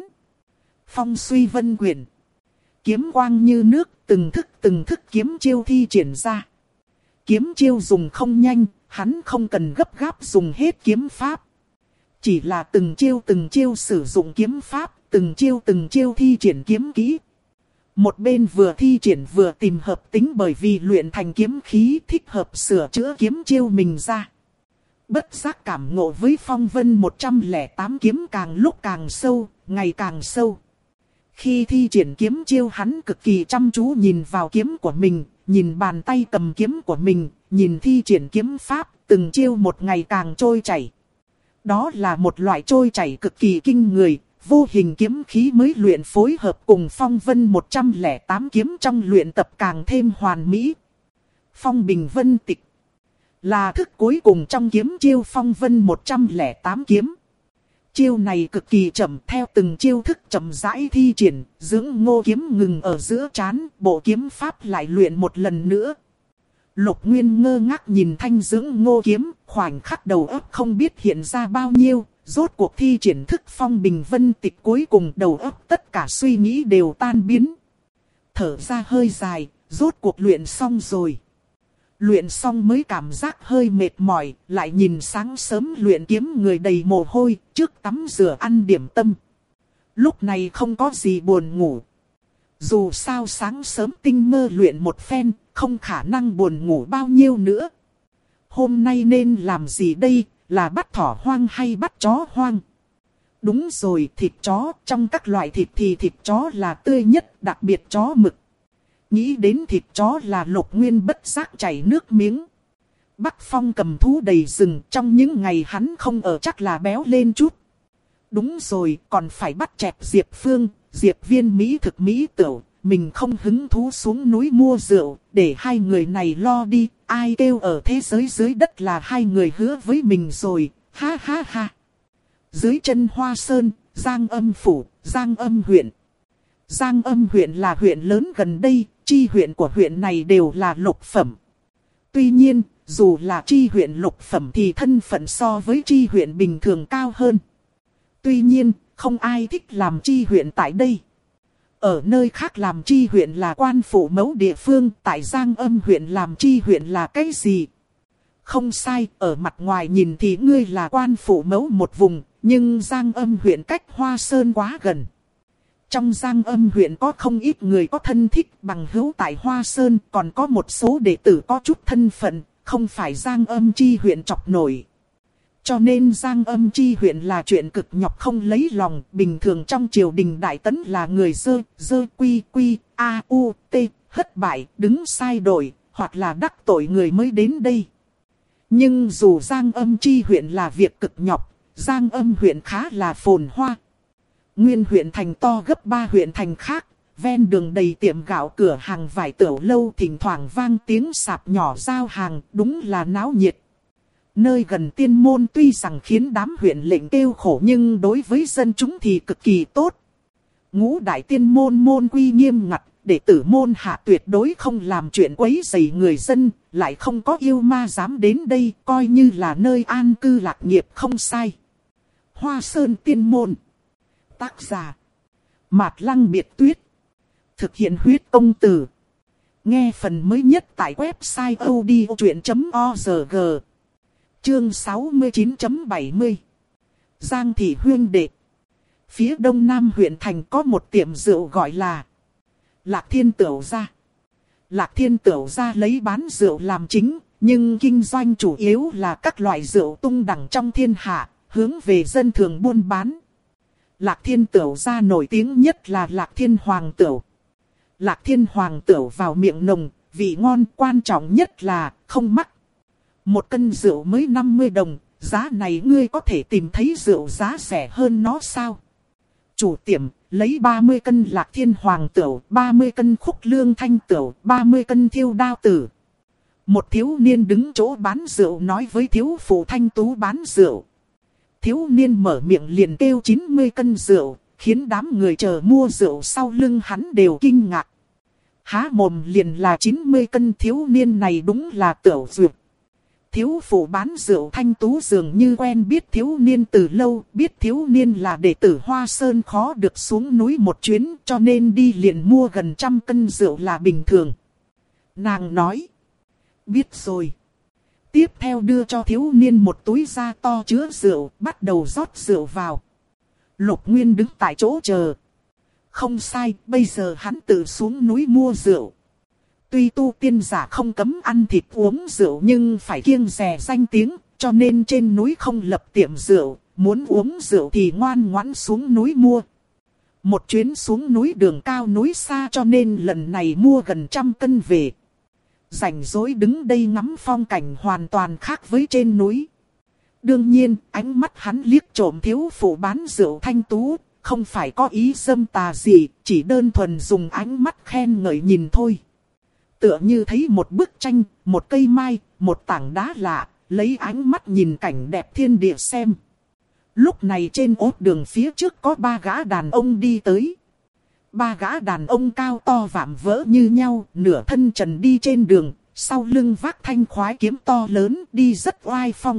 Phong suy vân quyển. Kiếm quang như nước, từng thức kiếm chiêu thi triển ra. Kiếm chiêu dùng không nhanh, hắn không cần gấp gáp dùng hết kiếm pháp. Chỉ là từng chiêu sử dụng kiếm pháp, từng chiêu thi triển kiếm kỹ. Một bên vừa thi triển vừa tìm hợp tính bởi vì luyện thành kiếm khí thích hợp sửa chữa kiếm chiêu mình ra. Bất giác cảm ngộ với phong vân 108 kiếm càng lúc càng sâu, ngày càng sâu. Khi thi triển kiếm chiêu hắn cực kỳ chăm chú nhìn vào kiếm của mình, nhìn bàn tay cầm kiếm của mình, nhìn thi triển kiếm pháp, từng chiêu một ngày càng trôi chảy. Đó là một loại trôi chảy cực kỳ kinh người, vô hình kiếm khí mới luyện phối hợp cùng phong vân 108 kiếm trong luyện tập càng thêm hoàn mỹ. Phong bình vân tịch. Là thức cuối cùng trong kiếm chiêu phong vân 108 kiếm. Chiêu này cực kỳ chậm, theo từng chiêu thức chậm rãi thi triển, dưỡng ngô kiếm ngừng ở giữa trán, bộ kiếm pháp lại luyện một lần nữa. Lục Nguyên ngơ ngác nhìn thanh dưỡng ngô kiếm, khoảnh khắc đầu óc không biết hiện ra bao nhiêu, rốt cuộc thi triển thức phong bình vân tịch cuối cùng đầu óc tất cả suy nghĩ đều tan biến. Thở ra hơi dài, rốt cuộc luyện xong rồi. Luyện xong mới cảm giác hơi mệt mỏi, lại nhìn sáng sớm luyện kiếm người đầy mồ hôi, trước tắm rửa ăn điểm tâm. Lúc này không có gì buồn ngủ. Dù sao sáng sớm tinh mơ luyện một phen, không khả năng buồn ngủ bao nhiêu nữa. Hôm nay nên làm gì đây, là bắt thỏ hoang hay bắt chó hoang? Đúng rồi, thịt chó, trong các loại thịt thì thịt chó là tươi nhất, đặc biệt chó mực. Nghĩ đến thịt chó là Lục Nguyên bất giác chảy nước miếng. Bắc Phong cầm thú đầy rừng, trong những ngày hắn không ở chắc là béo lên chút. Đúng rồi, còn phải bắt chẹt Diệp Phương, Diệp Viên Mỹ thực Mỹ tửu. Mình không hứng thú xuống núi mua rượu, để hai người này lo đi. Ai kêu ở thế giới dưới đất là hai người hứa với mình rồi, ha ha ha. Dưới chân Hoa Sơn, Giang Âm Phủ, Giang Âm huyện. Giang Âm huyện là huyện lớn gần đây, chi huyện của huyện này đều là lục phẩm. Tuy nhiên, dù là chi huyện lục phẩm thì thân phận so với chi huyện bình thường cao hơn. Tuy nhiên, không ai thích làm chi huyện tại đây. Ở nơi khác làm chi huyện là quan phủ mẫu địa phương, tại Giang Âm huyện làm chi huyện là cái gì? Không sai, ở mặt ngoài nhìn thì ngươi là quan phủ mẫu một vùng, nhưng Giang Âm huyện cách Hoa Sơn quá gần. Trong Giang Âm huyện có không ít người có thân thích bằng hữu tại Hoa Sơn, còn có một số đệ tử có chút thân phận, không phải Giang Âm chi huyện chọc nổi. Cho nên Giang Âm chi huyện là chuyện cực nhọc không lấy lòng, bình thường trong triều đình đại tấn là người dơ quy quy, a u t, hất bại, đứng sai đổi, hoặc là đắc tội người mới đến đây. Nhưng dù Giang Âm chi huyện là việc cực nhọc, Giang Âm huyện khá là phồn hoa. Nguyên huyện thành to gấp 3 huyện thành khác, ven đường đầy tiệm gạo cửa hàng vải tửu lâu thỉnh thoảng vang tiếng sạp nhỏ giao hàng, đúng là náo nhiệt. Nơi gần tiên môn tuy rằng khiến đám huyện lệnh kêu khổ nhưng đối với dân chúng thì cực kỳ tốt. Ngũ đại tiên môn môn quy nghiêm ngặt, đệ tử môn hạ tuyệt đối không làm chuyện quấy rầy người dân, lại không có yêu ma dám đến đây, coi như là nơi an cư lạc nghiệp không sai. Hoa Sơn Tiên Môn. Tác giả Mạt Lăng Biệt Tuyết. Thực hiện huyết công từ. Nghe phần mới nhất tại website odchuyện.org. Chương 69.70. Giang thị huyên đệ. Phía đông nam huyện thành có một tiệm rượu gọi là Lạc Thiên Tửu Gia. Lạc Thiên Tửu Gia lấy bán rượu làm chính, nhưng kinh doanh chủ yếu là các loại rượu tung đẳng trong thiên hạ, hướng về dân thường buôn bán. Lạc Thiên Tửu Gia nổi tiếng nhất là Lạc Thiên Hoàng Tửu. Lạc Thiên Hoàng Tửu vào miệng nồng, vị ngon, quan trọng nhất là không mắc. Một cân rượu mới 50 đồng, giá này ngươi có thể tìm thấy rượu giá rẻ hơn nó sao? Chủ tiệm, lấy 30 cân Lạc Thiên Hoàng Tửu, 30 cân Khúc Lương Thanh Tửu, 30 cân Thiêu Đao Tử. Một thiếu niên đứng chỗ bán rượu nói với thiếu phụ Thanh Tú bán rượu. Thiếu niên mở miệng liền kêu 90 cân rượu, khiến đám người chờ mua rượu sau lưng hắn đều kinh ngạc. Há mồm liền là 90 cân, thiếu niên này đúng là Tửu Duyệt. Thiếu phụ bán rượu Thanh Tú dường như quen biết thiếu niên từ lâu, biết thiếu niên là đệ tử Hoa Sơn khó được xuống núi một chuyến, cho nên đi liền mua gần 100 cân rượu là bình thường. Nàng nói, biết rồi. Tiếp theo đưa cho thiếu niên một túi da to chứa rượu, bắt đầu rót rượu vào. Lục Nguyên đứng tại chỗ chờ. Không sai, bây giờ hắn tự xuống núi mua rượu. Tuy tu tiên giả không cấm ăn thịt uống rượu nhưng phải kiêng dè danh tiếng, cho nên trên núi không lập tiệm rượu, muốn uống rượu thì ngoan ngoãn xuống núi mua. Một chuyến xuống núi đường cao núi xa cho nên lần này mua gần 100 cân về. Rảnh rỗi đứng đây ngắm phong cảnh hoàn toàn khác với trên núi. Đương nhiên, ánh mắt hắn liếc trộm thiếu phụ bán rượu Thanh Tú, không phải có ý dâm tà gì, chỉ đơn thuần dùng ánh mắt khen ngợi nhìn thôi. Tựa như thấy một bức tranh, một cây mai, một tảng đá lạ, lấy ánh mắt nhìn cảnh đẹp thiên địa xem. Lúc này trên ốt đường phía trước có 3 gã đàn ông đi tới. 3 gã đàn ông cao to vạm vỡ như nhau, nửa thân trần đi trên đường, sau lưng vác thanh khoái kiếm to lớn đi rất oai phong.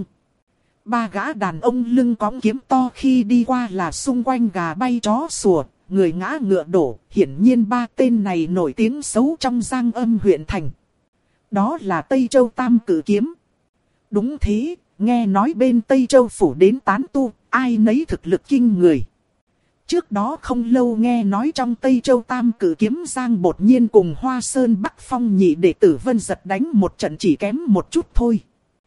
3 gã đàn ông lưng cõng kiếm to khi đi qua là xung quanh gà bay chó sủa, người ngã ngựa đổ, hiển nhiên 3 tên này nổi tiếng xấu trong Giang Âm huyện thành. Đó là Tây Châu Tam Cử Kiếm. Đúng thế, nghe nói bên Tây Châu phủ đến tán tu, ai nấy thực lực kinh người. Trước đó không lâu nghe nói trong Tây Châu Tam Cử Kiếm Giang Bột Nhiên cùng Hoa Sơn Bắc Phong nhị đệ tử Vân Giật đánh một trận chỉ kém một chút thôi.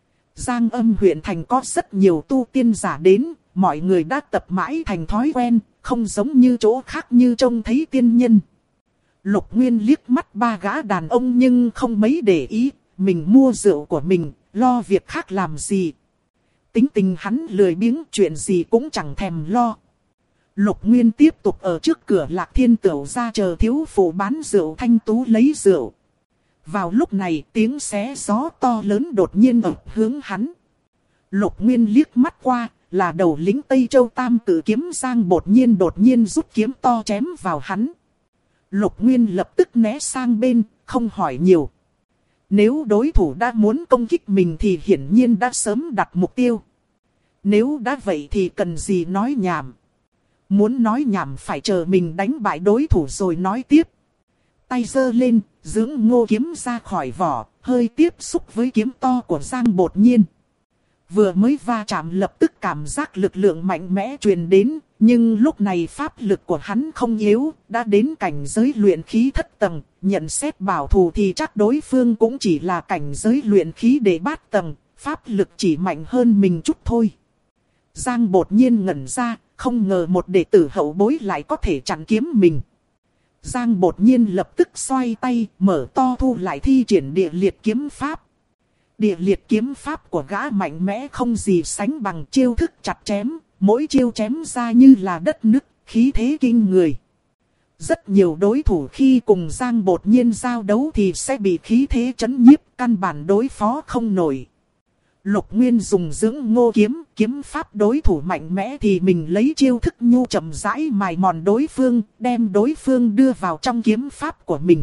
Giang Âm huyện thành có rất nhiều tu tiên giả đến, mọi người đã tập mãi thành thói quen, không giống như chỗ khác như trông thấy tiên nhân. Lục Nguyên liếc mắt 3 gã đàn ông nhưng không mấy để ý, mình mua rượu của mình, lo việc khác làm gì. Tính tình hắn lười biếng, chuyện gì cũng chẳng thèm lo. Lục Nguyên tiếp tục ở trước cửa Lạc Thiên Tửu ra chờ thiếu phụ bán rượu Thanh Tú lấy rượu. Vào lúc này tiếng xé gió to lớn đột nhiên ập hướng hắn. Lục Nguyên liếc mắt qua, là đầu lính Tây Châu Tam Cử Kiếm Giang Bột Nhiên đột nhiên rút kiếm to chém vào hắn. Lục Nguyên lập tức né sang bên, không hỏi nhiều. Nếu đối thủ đã muốn công kích mình thì hiển nhiên đã sớm đặt mục tiêu. Nếu đã vậy thì cần gì nói nhảm. Muốn nói nhảm phải chờ mình đánh bại đối thủ rồi nói tiếp. Tay giơ lên, dưỡng ngô kiếm ra khỏi vỏ, hơi tiếp xúc với kiếm to của Giang Bột Nhiên. Vừa mới va chạm lập tức cảm giác lực lượng mạnh mẽ truyền đến, nhưng lúc này pháp lực của hắn không yếu, đã đến cảnh giới luyện khí thất tầng, nhận xét bảo thủ thì chắc đối phương cũng chỉ là cảnh giới luyện khí đệ bát tầng, pháp lực chỉ mạnh hơn mình chút thôi. Giang Bột Nhiên ngẩn ra, không ngờ một đệ tử hậu bối lại có thể chặn kiếm mình. Giang Bột Nhiên lập tức xoay tay, mở to thu lại thi triển địa liệt kiếm pháp. Địa liệt kiếm pháp của gã mạnh mẽ không gì sánh bằng, chiêu thức chặt chém, mỗi chiêu chém ra như là đất nứt, khí thế kinh người. Rất nhiều đối thủ khi cùng Giang Bột Nhiên giao đấu thì sẽ bị khí thế chấn nhiếp, căn bản đối phó không nổi. Lục Nguyên dùng dưỡng ngô kiếm, kiếm pháp đối thủ mạnh mẽ thì mình lấy chiêu thức nhu chậm rãi mài mòn đối phương, đem đối phương đưa vào trong kiếm pháp của mình.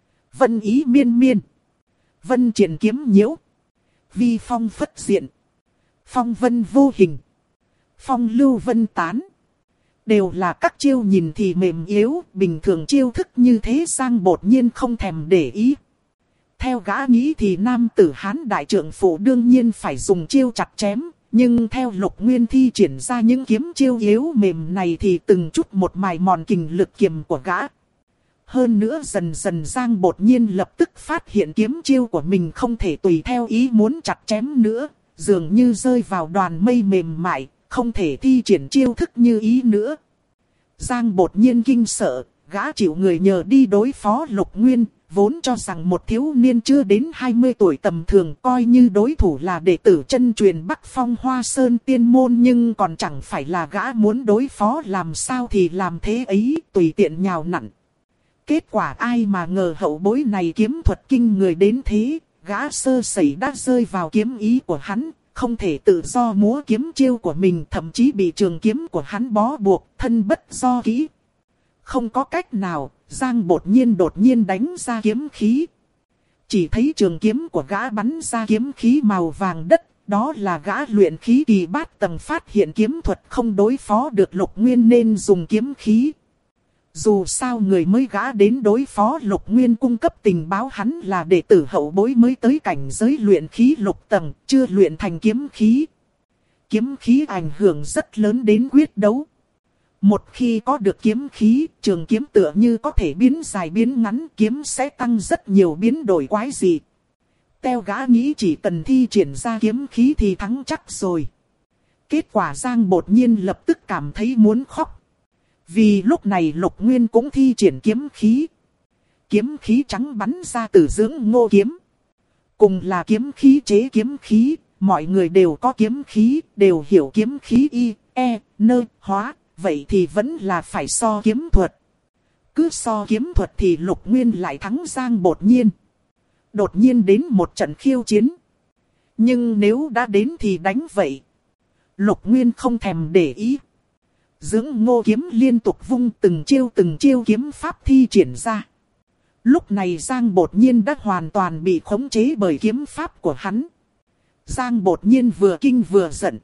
Vân ý miên miên, vân triển kiếm nhiễu, vi phong phất diện, phong vân vô hình, phong lưu vân tán. Đều là các chiêu nhìn thì mềm yếu, bình thường chiêu thức như thế Giang Bột Nhiên không thèm để ý. Theo gã nghĩ thì nam tử Hán đại trượng phụ đương nhiên phải dùng chiêu chặt chém, nhưng theo Lục Nguyên thi triển ra những kiếm chiêu yếu mềm này thì từng chút một mài mòn kình lực kiềm của gã. Hơn nữa dần dần Giang Bột Nhiên lập tức phát hiện kiếm chiêu của mình không thể tùy theo ý muốn chặt chém nữa, dường như rơi vào đoàn mây mềm mại, không thể thi triển chiêu thức như ý nữa. Giang Bột Nhiên kinh sợ, gã chịu người nhờ đi đối phó Lục Nguyên, vốn cho rằng một thiếu niên chưa đến 20 tuổi tầm thường coi như đối thủ là đệ tử chân truyền Bắc Phong Hoa Sơn tiên môn, nhưng còn chẳng phải là gã muốn đối phó làm sao thì làm thế ấy, tùy tiện nhào nặn. Kết quả ai mà ngờ hậu bối này kiếm thuật kinh người đến thế, gã sơ sẩy đã rơi vào kiếm ý của hắn, không thể tự do múa kiếm chiêu của mình, thậm chí bị trường kiếm của hắn bó buộc, thân bất do kỹ. Không có cách nào, Giang Bột Nhiên đột nhiên đánh ra kiếm khí. Chỉ thấy trường kiếm của gã bắn ra kiếm khí màu vàng đất, đó là gã luyện khí kỳ bát tầng phát hiện kiếm thuật không đối phó được Lục Nguyên nên dùng kiếm khí. Dù sao người mới gã đến đối phó Lục Nguyên cung cấp tình báo hắn là đệ tử hậu bối mới tới cảnh giới luyện khí lục tầng, chưa luyện thành kiếm khí. Kiếm khí ảnh hưởng rất lớn đến quyết đấu. Một khi có được kiếm khí, trường kiếm tựa như có thể biến dài biến ngắn, kiếm sẽ tăng rất nhiều biến đổi quái dị. Theo gã nghĩ chỉ cần thi triển ra kiếm khí thì thắng chắc rồi. Kết quả Giang Bột Nhiên lập tức cảm thấy muốn khóc. Vì lúc này Lục Nguyên cũng thi triển kiếm khí. Kiếm khí trắng bắn ra từ dưỡng ngô kiếm. Cùng là kiếm khí chế kiếm khí, mọi người đều có kiếm khí, đều hiểu kiếm khí y, e, nơ, hóa. Vậy thì vẫn là phải so kiếm thuật. Cứ so kiếm thuật thì Lục Nguyên lại thắng Giang Bột Nhiên. Đột nhiên đến một trận khiêu chiến. Nhưng nếu đã đến thì đánh vậy. Lục Nguyên không thèm để ý. Dưỡng Ngô kiếm liên tục vung từng chiêu kiếm pháp thi triển ra. Lúc này Giang Bột Nhiên đã hoàn toàn bị khống chế bởi kiếm pháp của hắn. Giang Bột Nhiên vừa kinh vừa giận.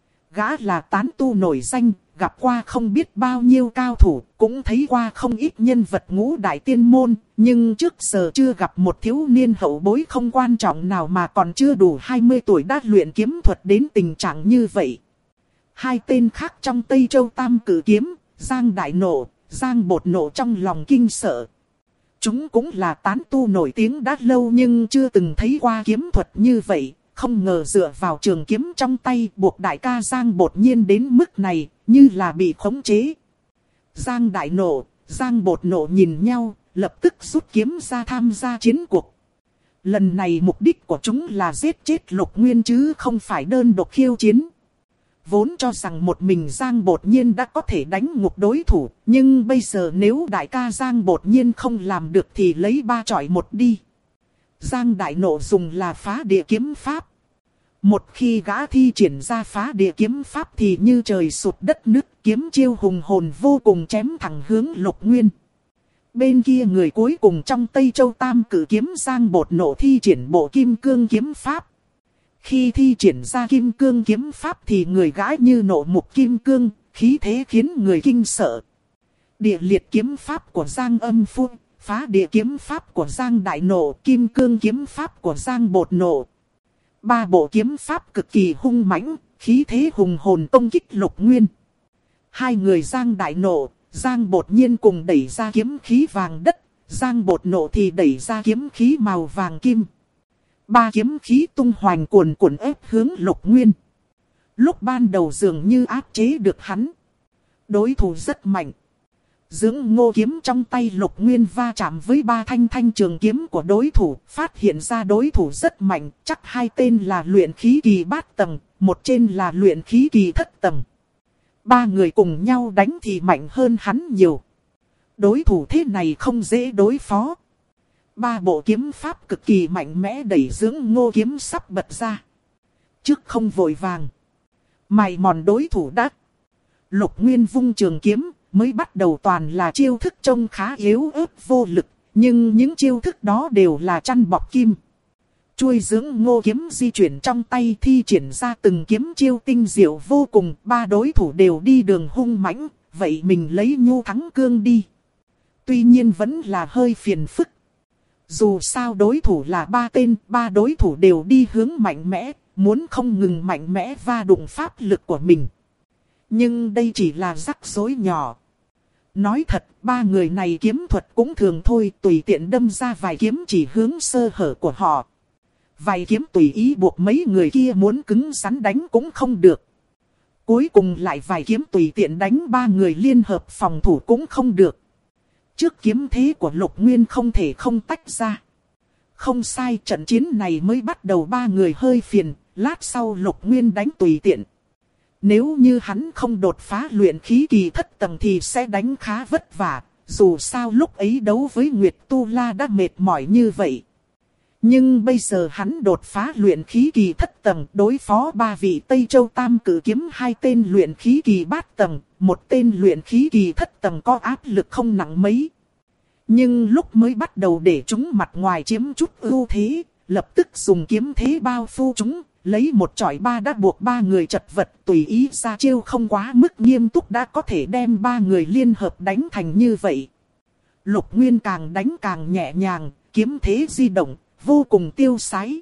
Gã là tán tu nổi danh, gặp qua không biết bao nhiêu cao thủ, cũng thấy qua không ít nhân vật ngũ đại tiên môn, nhưng trước giờ chưa gặp một thiếu niên hậu bối không quan trọng nào mà còn chưa đủ 20 tuổi đã luyện kiếm thuật đến tình trạng như vậy. Hai tên khác trong Tây Châu Tam Cử Kiếm, Giang Đại Nộ, Giang Bột Nộ trong lòng kinh sợ. Chúng cũng là tán tu nổi tiếng đã lâu nhưng chưa từng thấy qua kiếm thuật như vậy. Không ngờ dựa vào trường kiếm trong tay buộc đại ca Giang Bột Nhiên đến mức này, như là bị khống chế. Giang Đại Nộ, Giang Bột Nộ nhìn nhau, lập tức rút kiếm ra tham gia chiến cuộc. Lần này mục đích của chúng là giết chết Lục Nguyên chứ không phải đơn độc khiêu chiến. Vốn cho rằng một mình Giang Bột Nhiên đã có thể đánh ngục đối thủ, nhưng bây giờ nếu đại ca Giang Bột Nhiên không làm được thì lấy 3 chọi 1 đi. Giang Đại Nộ dùng là phá địa kiếm pháp. Một khi gã thi triển ra phá địa kiếm pháp thì như trời sụt đất nứt, kiếm chiêu hùng hồn vô cùng chém thẳng hướng Lục Nguyên. Bên kia người cuối cùng trong Tây Châu Tam Cử Kiếm Giang Bột Nộ thi triển bộ kim cương kiếm pháp. Khi thi triển ra kim cương kiếm pháp thì người gã như nộ mục kim cương, khí thế khiến người kinh sợ. Địa liệt kiếm pháp của Giang Âm Phu, phá địa kiếm pháp của Giang Đại Nộ, kim cương kiếm pháp của Giang Bột Nộ. 3 bộ kiếm pháp cực kỳ hung mãnh, khí thế hùng hồn công kích Lục Nguyên. Hai người Giang Đại Nộ, Giang Bột Nhiên cùng đẩy ra kiếm khí vàng đất, Giang Bột Nộ thì đẩy ra kiếm khí màu vàng kim. 3 kiếm khí tung hoành cuồn cuộn ép hướng Lục Nguyên. Lúc ban đầu dường như áp chế được hắn. Đối thủ rất mạnh. Dưỡng Ngô kiếm trong tay Lục Nguyên va chạm với 3 thanh trường kiếm của đối thủ, phát hiện ra đối thủ rất mạnh, chắc 2 tên là luyện khí kỳ bát tầng, một trên là luyện khí kỳ thất tầng. 3 người cùng nhau đánh thì mạnh hơn hắn nhiều. Đối thủ thế này không dễ đối phó. 3 bộ kiếm pháp cực kỳ mạnh mẽ đẩy Dưỡng Ngô kiếm sắp bật ra. Trước không vội vàng, mày mòn đối thủ đắc. Lục Nguyên vung trường kiếm. Mới bắt đầu toàn là chiêu thức trông khá yếu ớt vô lực, nhưng những chiêu thức đó đều là chăn bọc kim. Chuôi Dưỡng Ngô kiếm di chuyển trong tay thi triển ra từng kiếm chiêu tinh diệu vô cùng, 3 đối thủ đều đi đường hung mãnh, vậy mình lấy nhu thắng cương đi. Tuy nhiên vẫn là hơi phiền phức. Dù sao đối thủ là 3 tên, 3 đối thủ đều đi hướng mạnh mẽ, muốn không ngừng mạnh mẽ va đụng pháp lực của mình. Nhưng đây chỉ là rắc rối nhỏ. Nói thật, 3 người này kiếm thuật cũng thường thôi, tùy tiện đâm ra vài kiếm chỉ hướng sơ hở của họ. Vài kiếm tùy ý buộc mấy người kia muốn cứng rắn đánh cũng không được. Cuối cùng lại vài kiếm tùy tiện đánh 3 người liên hợp phòng thủ cũng không được. Trước kiếm thế của Lục Nguyên không thể không tách ra. Không sai, trận chiến này mới bắt đầu 3 người hơi phiền, lát sau Lục Nguyên đánh tùy tiện. Nếu như hắn không đột phá luyện khí kỳ thất tầng thì sẽ đánh khá vất vả, dù sao lúc ấy đấu với Nguyệt Tu La đã mệt mỏi như vậy. Nhưng bây giờ hắn đột phá luyện khí kỳ thất tầng, đối phó 3 vị Tây Châu Tam Cử Kiếm, 2 tên luyện khí kỳ bát tầng, 1 tên luyện khí kỳ thất tầng có áp lực không nặng mấy. Nhưng lúc mới bắt đầu để chúng mặt ngoài chiếm chút ưu thế, lập tức dùng kiếm thế bao phủ chúng. Lấy 1 chọi 3 đã buộc 3 người chật vật, tùy ý ra chiêu không quá mức nghiêm túc đã có thể đem 3 người liên hợp đánh thành như vậy. Lục Nguyên càng đánh càng nhẹ nhàng, kiếm thế di động, vô cùng tiêu sái.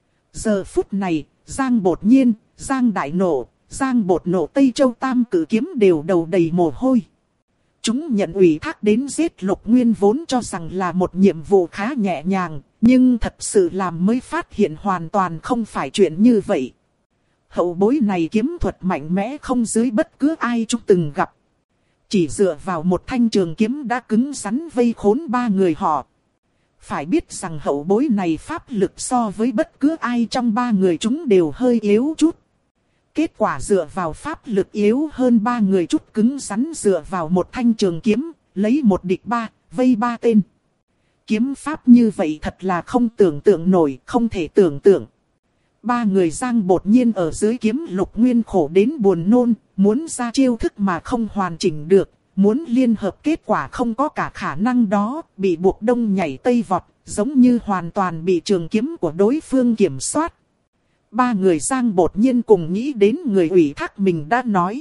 Giờ phút này, Giang Bột Nhiên, Giang Đại Nộ, Giang Bột Nộ Tây Châu Tam Cử Kiếm đều đầu đầy mồ hôi. Chúng nhận ủy thác đến giết Lục Nguyên vốn cho rằng là một nhiệm vụ khá nhẹ nhàng. Nhưng thật sự làm mới phát hiện hoàn toàn không phải chuyện như vậy. Hậu bối này kiếm thuật mạnh mẽ không dưới bất cứ ai chúng từng gặp. Chỉ dựa vào một thanh trường kiếm đã cứng rắn vây khốn 3 người họ. Phải biết rằng hậu bối này pháp lực so với bất cứ ai trong 3 người chúng đều hơi yếu chút. Kết quả dựa vào pháp lực yếu hơn 3 người chút cứng rắn dựa vào một thanh trường kiếm, lấy 1 địch 3, vây 3 tên. Kiếm pháp như vậy thật là không tưởng tượng nổi, không thể tưởng tượng. Ba người Giang Bột Nhiên ở dưới kiếm Lục Nguyên khổ đến buồn nôn, muốn ra chiêu thức mà không hoàn chỉnh được, muốn liên hợp kết quả không có cả khả năng đó, bị buộc đông nhảy tây vọt, giống như hoàn toàn bị trường kiếm của đối phương kiểm soát. Ba người Giang Bột Nhiên cùng nghĩ đến người ủy thác mình đã nói.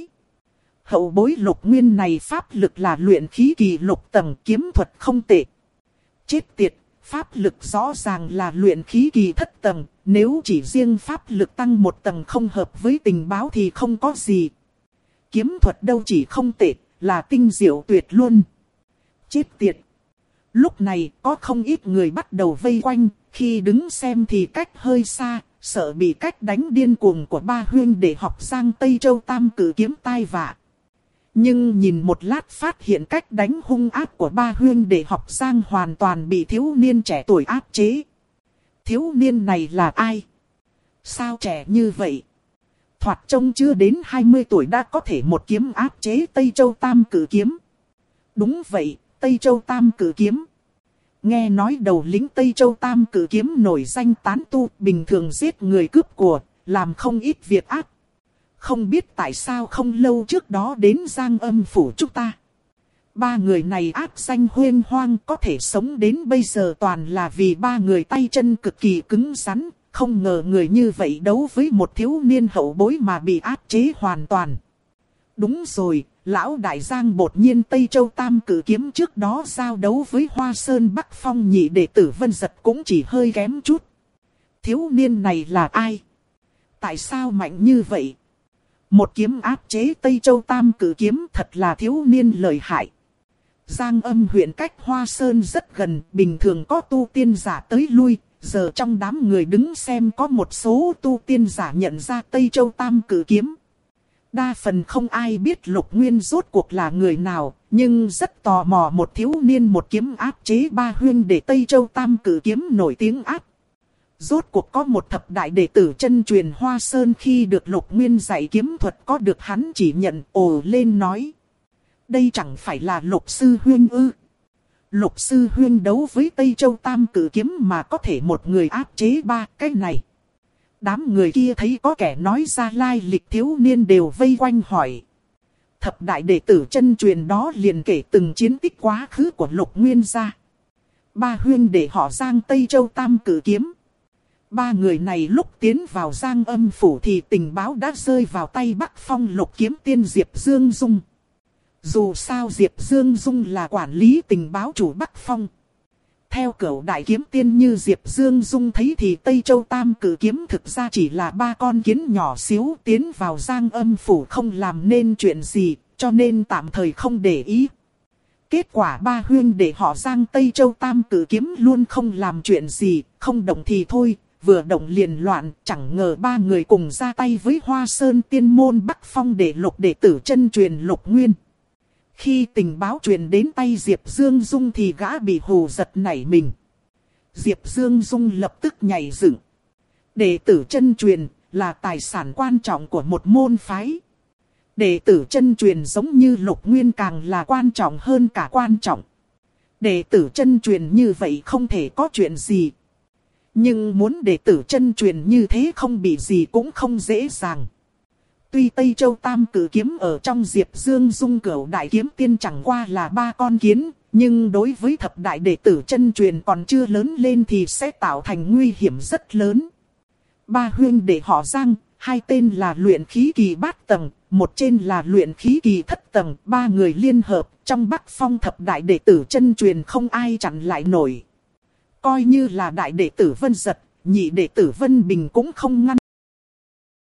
Hậu bối Lục Nguyên này pháp lực là luyện khí kỳ lục tầng, kiếm thuật không tệ. Chết tiệt, pháp lực rõ ràng là luyện khí kỳ thất tầng, nếu chỉ riêng pháp lực tăng một tầng không hợp với tình báo thì không có gì. Kiếm thuật đâu chỉ không tệ, là tinh diệu tuyệt luôn. Chết tiệt. Lúc này có không ít người bắt đầu vây quanh, khi đứng xem thì cách hơi xa, sợ bị cách đánh điên cuồng của ba huynh để học Giang Tây Châu Tam Cử kiếm tai vạ. Nhưng nhìn một lát phát hiện cách đánh hung ác của ba huynh để học Giang hoàn toàn bị thiếu niên trẻ tuổi áp chế. Thiếu niên này là ai? Sao trẻ như vậy? Thoạt trông chưa đến 20 tuổi đã có thể một kiếm áp chế Tây Châu Tam Cử kiếm. Đúng vậy, Tây Châu Tam Cử kiếm. Nghe nói đầu lĩnh Tây Châu Tam Cử kiếm nổi danh tán tu, bình thường giết người cướp của, làm không ít việc ác. Không biết tại sao không lâu trước đó đến Giang Âm phủ chúng ta. Ba người này ác danh huyên hoang, có thể sống đến bây giờ toàn là vì ba người tay chân cực kỳ cứng rắn. Không ngờ người như vậy đấu với một thiếu niên hậu bối mà bị áp chế hoàn toàn. Đúng rồi, lão đại Giang Bột Nhiên Tây Châu Tam Cử kiếm trước đó giao đấu với Hoa Sơn Bắc Phong nhị đệ tử Vân Giật cũng chỉ hơi kém chút. Thiếu niên này là ai? Tại sao mạnh như vậy? Một kiếm áp chế Tây Châu Tam Cử kiếm, thật là thiếu niên lợi hại. Giang Âm huyện cách Hoa Sơn rất gần, bình thường có tu tiên giả tới lui. Giờ trong đám người đứng xem có một số tu tiên giả nhận ra Tây Châu Tam Cử kiếm. Đa phần không ai biết Lục Nguyên rốt cuộc là người nào, nhưng rất tò mò một thiếu niên một kiếm áp chế ba huynh để Tây Châu Tam Cử kiếm nổi tiếng áp. Rốt cuộc có một thập đại đệ tử chân truyền Hoa Sơn khi được Lục Nguyên dạy kiếm thuật có được hắn chỉ nhận ồ lên nói. Đây chẳng phải là Lục Sư Huynh ư? Lục Sư Huynh đấu với Tây Châu Tam Cử kiếm mà có thể một người áp chế ba cái này. Đám người kia thấy có kẻ nói ra lai lịch thiếu niên đều vây quanh hỏi. Thập đại đệ tử chân truyền đó liền kể từng chiến tích quá khứ của Lục Nguyên ra. Ba huynh để họ Giang Tây Châu Tam Cử kiếm. Ba người này lúc tiến vào Giang Âm phủ thì tình báo đã rơi vào tay Bắc Phong Lục kiếm tiên Diệp Dương Dung. Dù sao Diệp Dương Dung là quản lý tình báo chủ Bắc Phong. Theo cửu đại kiếm tiên như Diệp Dương Dung thấy thì Tây Châu Tam Cử kiếm thực ra chỉ là ba con kiến nhỏ xíu tiến vào Giang Âm phủ không làm nên chuyện gì, cho nên tạm thời không để ý. Kết quả ba huynh để họ Giang Tây Châu Tam Cử kiếm luôn không làm chuyện gì, không động thì thôi, vừa động liền loạn, chẳng ngờ ba người cùng ra tay với Hoa Sơn tiên môn Bắc Phong để Lục đệ tử chân truyền Lục Nguyên. Khi tình báo truyền đến tay Diệp Dương Dung thì gã bị hù giật nảy mình. Diệp Dương Dung lập tức nhảy dựng. Đệ tử chân truyền là tài sản quan trọng của một môn phái. Đệ tử chân truyền giống như Lục Nguyên càng là quan trọng hơn cả quan trọng. Đệ tử chân truyền như vậy không thể có chuyện gì. Nhưng muốn đệ tử chân truyền như thế không bị gì cũng không dễ dàng. Tuy Tây Châu Tam Cử kiếm ở trong Diệp Dương Dung cửu đại kiếm tiên chẳng qua là ba con kiến, nhưng đối với thập đại đệ tử chân truyền còn chưa lớn lên thì sẽ tạo thành nguy hiểm rất lớn. Ba huynh đệ họ Giang, hai tên là luyện khí kỳ bát tầng, một trên là luyện khí kỳ thất tầng, ba người liên hợp, trong Bắc Phong thập đại đệ tử chân truyền không ai chặn lại nổi. Coi như là đại đệ tử Vân Giật, nhị đệ tử Vân Bình cũng không ngăn